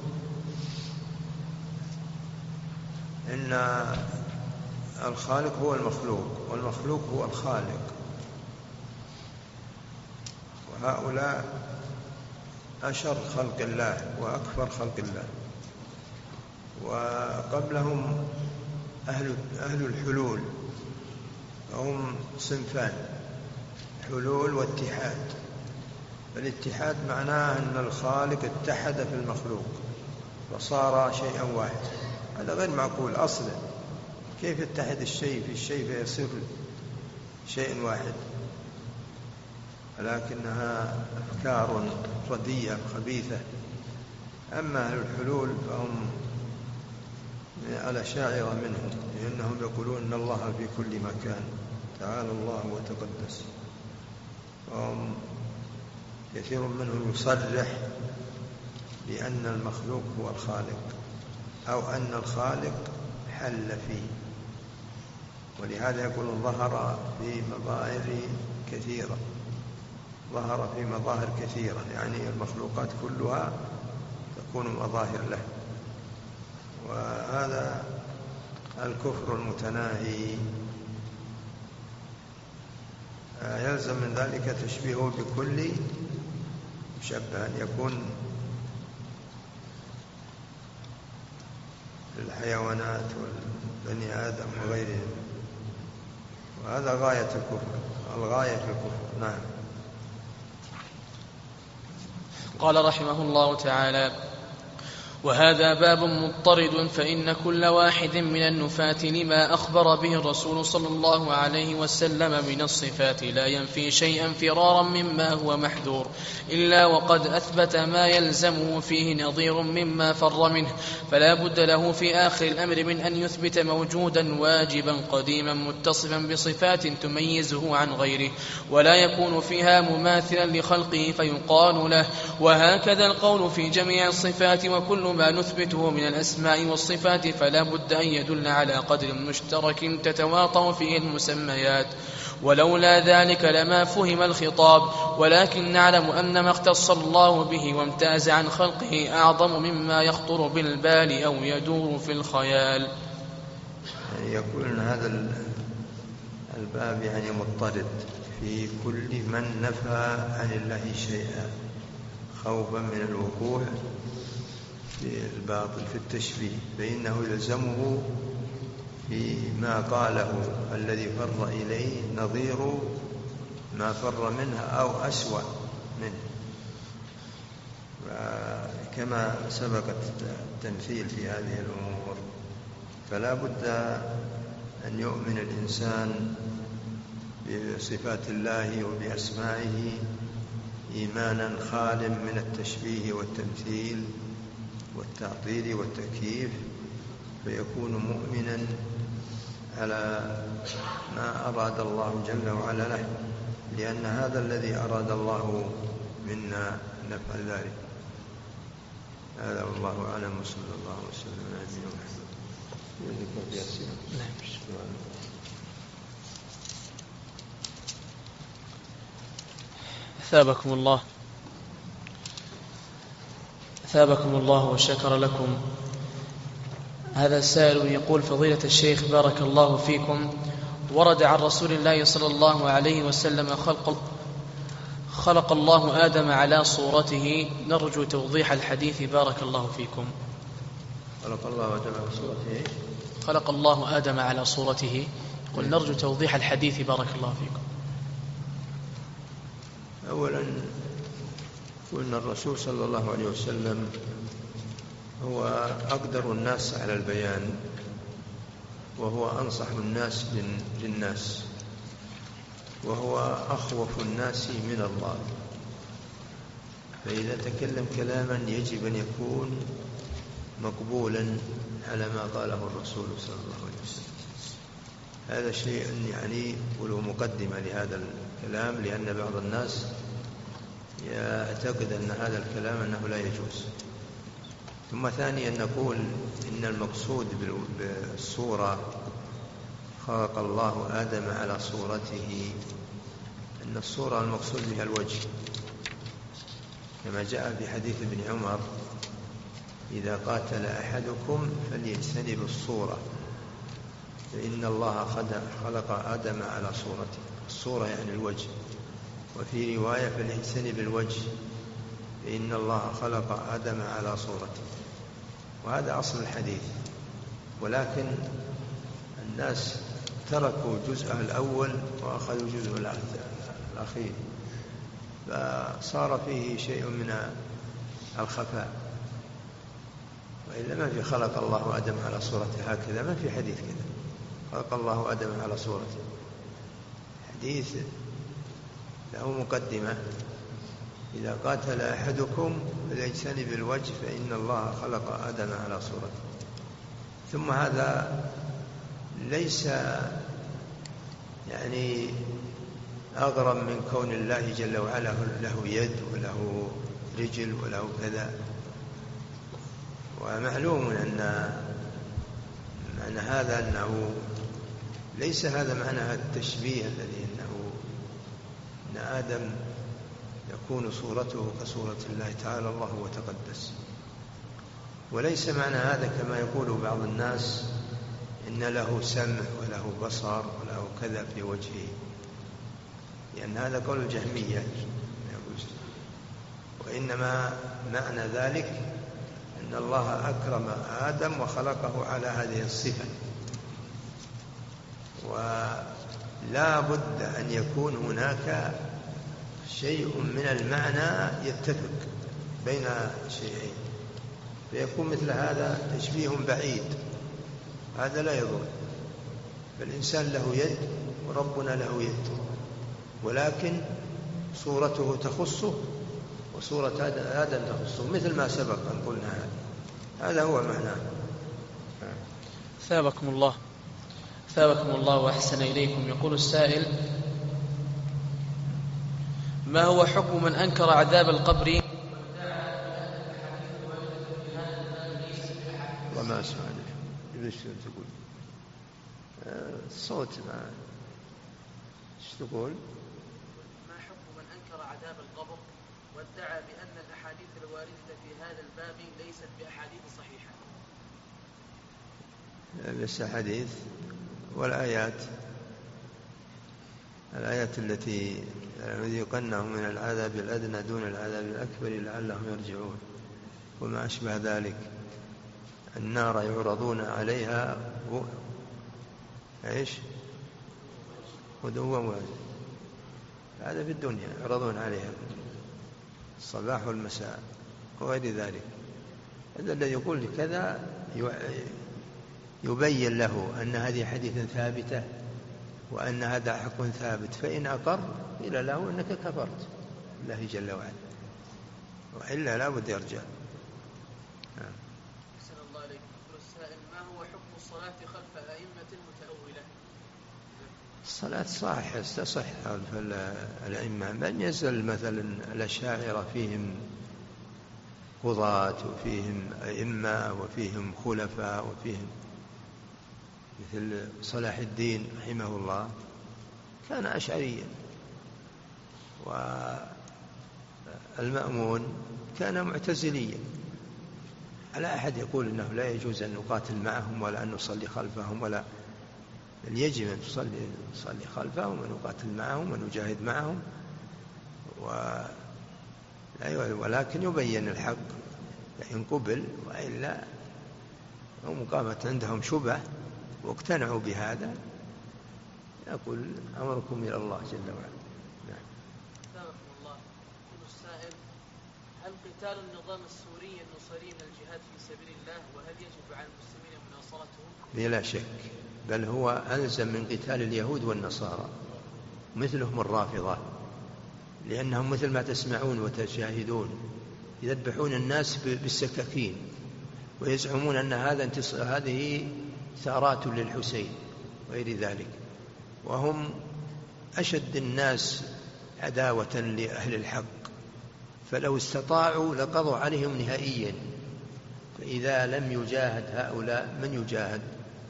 إن الخالق هو المخلوق والمخلوق هو الخالق، وهؤلاء أشر خلق الله وأكثر خلق الله. وقبلهم أهل, أهل الحلول، هم صنفان: حلول واتحاد. الاتحاد معناه أن الخالق اتحد في المخلوق فصار شيئا واحد. هذا غير معقول أصلا. كيف يتحد الشيء في الشيء فيصير شيء واحد؟ لكنها أفكار رديئة خبيثة. أما أهل الحلول فهم الأشاعرة منهم، لأنهم يقولون أن الله في كل مكان، تعالى الله وتقدس. وهم كثير منهم يصرح بأن المخلوق هو الخالق، أو أن الخالق حل فيه. ولهذا يقولون ظهر في مظاهر كثيرة، ظهر في مظاهر كثيرة، يعني المخلوقات كلها تكون مظاهر له. وهذا الكفر المتناهي. يلزم من ذلك تشبيهه بكل مشبه، أن يكون الحيوانات والبني آدم وغيرهم، وهذا غاية الكفر، الغاية في الكفر. نعم. قال رحمه الله تعالى: وهذا باب مضطرد، فإن كل واحد من النفاة لما أخبر به الرسول صلى الله عليه وسلم من الصفات لا ينفي شيئا فرارا مما هو محذور، إلا وقد أثبت ما يلزمه فيه نظير مما فر منه، فلا بد له في آخر الأمر من أن يثبت موجودا واجبا قديما متصفا بصفات تميزه عن غيره، ولا يكون فيها مماثلا لخلقه فيقال له. وهكذا القول في جميع الصفات، وكل ما نثبته من الأسماء والصفات فلا بد أن يدل على قدر مشترك تتواطأ فيه المسميات، ولولا ذلك لما فهم الخطاب. ولكن نعلم أن ما اختص الله به وامتاز عن خلقه أعظم مما يخطر بالبال أو يدور في الخيال. يقول أن هذا الباب يعني مضطرد في كل من نفى عن الله شيئا خوفا من الوقوع في الباطل في التشبيه، فإنه يلزمه فيما قاله الذي فر إليه نظير ما فر منه أو أسوأ منه، كما سبقت التمثيل في هذه الأمور. فلا بد أن يؤمن الإنسان بصفات الله وبأسمائه إيمانا خال من التشبيه والتمثيل والتعطيل والتكييف، فيكون مؤمنا على ما أراد الله جل وعلا له، لأن هذا الذي أراد الله منا نفعل ذلك. هذا والله أعلم، وصلى الله وسلم على نبينا محمد. ثابكم الله ثابكم الله وشكر لكم. هذا السائل يقول: فضيلة الشيخ بارك الله فيكم، ورد عن رسول الله صلى الله عليه وسلم خلق, خلق الله آدم على صورته، نرجو توضيح الحديث بارك الله فيكم. خلق الله آدم على صورته خلق الله آدم على صورته قل نرجو توضيح الحديث بارك الله فيكم. أولا قلنا الرسول صلى الله عليه وسلم هو أقدر الناس على البيان، وهو أنصح الناس للناس، وهو أخوف الناس من الله، فإذا تكلم كلاما يجب أن يكون مقبولا على ما قاله الرسول صلى الله عليه وسلم. هذا شيء يعني ولو مقدمة لهذا الكلام، لأن بعض الناس يعتقد أن هذا الكلام أنه لا يجوز، ثم ثانيا نقول إن المقصود بالصورة خلق الله آدم على صورته، أن الصورة المقصود بها الوجه، كما جاء في حديث ابن عمر: إذا قاتل أحدكم فليجتنب الصورة فإن الله خلق آدم على صورته. الصورة يعني الوجه. وفي رواية: فليجتنب الوجه فإن الله خلق آدم على صورته. وهذا أصل الحديث، ولكن الناس تركوا جزء الأول وأخذوا جزء الأخير، فصار فيه شيء من الخفاء. وإلا ما في خلق الله آدم على صورته هكذا، ما في حديث كذا خلق الله آدم على صورته. حديث له مقدمة: إذا قاتل أحدكم فليجتنب الوجه فإن الله خلق آدم على صورته. ثم هذا ليس يعني أغرب من كون الله جل وعلا له يد وله رجل وله كذا. ومعلوم أن معنى هذا أنه ليس هذا معنى التشبيه الذي أنه أن آدم يكون صورته كصورة الله تعالى الله وتقدس. وليس معنى هذا كما يقول بعض الناس إن له سمع وله بصر وله كذا في وجهه، لأن هذا قول الجهمية. وإنما معنى ذلك أن الله أكرم آدم وخلقه على هذه الصفة، ولا بد أن يكون هناك شيء من المعنى يتفق بين شيئين، فيكون مثل هذا تشبيه بعيد، هذا لا يضر. فالإنسان له يد وربنا له يد، ولكن صورته تخصه وصورة آدم تخصه، مثل ما سبق أن قلنا. هذا هذا هو معناه. ثابكم الله ثابكم الله وأحسن إليكم. يقول السائل: ما هو حكم من أنكر عذاب القبر وما أسمع ليش تقول الصوت ما ايش تقول؟ ما حكم من أنكر عذاب القبر وادعى بأن الأحاديث الواردة في هذا الباب ليست بأحاديث صحيحة؟ ليس حديث، والآيات الآيات التي يذيقنهم من العذاب الأدنى دون العذاب الأكبر لعلهم يرجعون، وما أشبه ذلك. النار يعرضون عليها و... ايش غدوا وعشيا، هذا في الدنيا يعرضون عليها الصباح والمساء وغير ذلك. هذا الذي يقول كذا يبين له أن هذه حديث ثابتة وأن هذا حق ثابت، فإن أقر قيل له أنك كفرت الله جل وعلا، وإلا لا بد يرجع. أحسن الله عليك. يقول السائل: ما هو حكم الصلاة خلف أئمة متأولة؟ الصلاة صحيحة تصح خلف الأئمة، من يزل مثلا الأشاعرة فيهم قضاة وفيهم أئمة وفيهم خلفاء وفيهم مثل صلاح الدين رحمه الله كان أشعريا، والمأمون كان معتزليا. لا أحد يقول أنه لا يجوز أن نقاتل معهم ولا أن نصلي خلفهم، ولا بل يجب أن نصلي, نصلي خلفهم ونقاتل معهم ونجاهد معهم، ولكن يبين الحق إن قبل، وإلا هم قامت عندهم شبه واقتنعوا بهذا، يقول أمركم إلى الله جل وعلا. نعم. ثابكم الله. يقول السائل: هل قتال النظام السوري النصيري من الجهاد في سبيل الله، وهل يجب على المسلمين مناصرتهم؟ بلا شك، بل هو ألزم من قتال اليهود والنصارى مثلهم الرافضة، لأنهم مثل ما تسمعون وتشاهدون يذبحون الناس بالسكاكين ويزعمون أن هذا هذه ثارات للحسين وغير ذلك، وهم أشد الناس عداوة لأهل الحق، فلو استطاعوا لقضوا عليهم نهائيا. فإذا لم يجاهد هؤلاء من يجاهد؟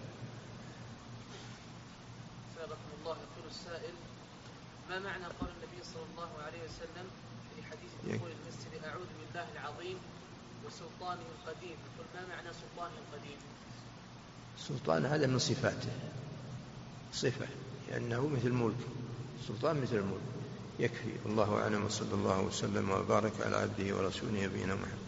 سابقكم الله. يقول السائل: ما معنى قول النبي صلى الله عليه وسلم في حديث دخول المسجد: أعوذ بالله العظيم وسلطانه القديم؟ يقول: ما معنى سلطانه القديم؟ السلطان هذا من صفاته، صفة، لأنه مثل ملك، السلطان مثل الملك. يكفي. الله أعلم، وصلى الله وسلم وبارك على عبده ورسوله نبينا محمد.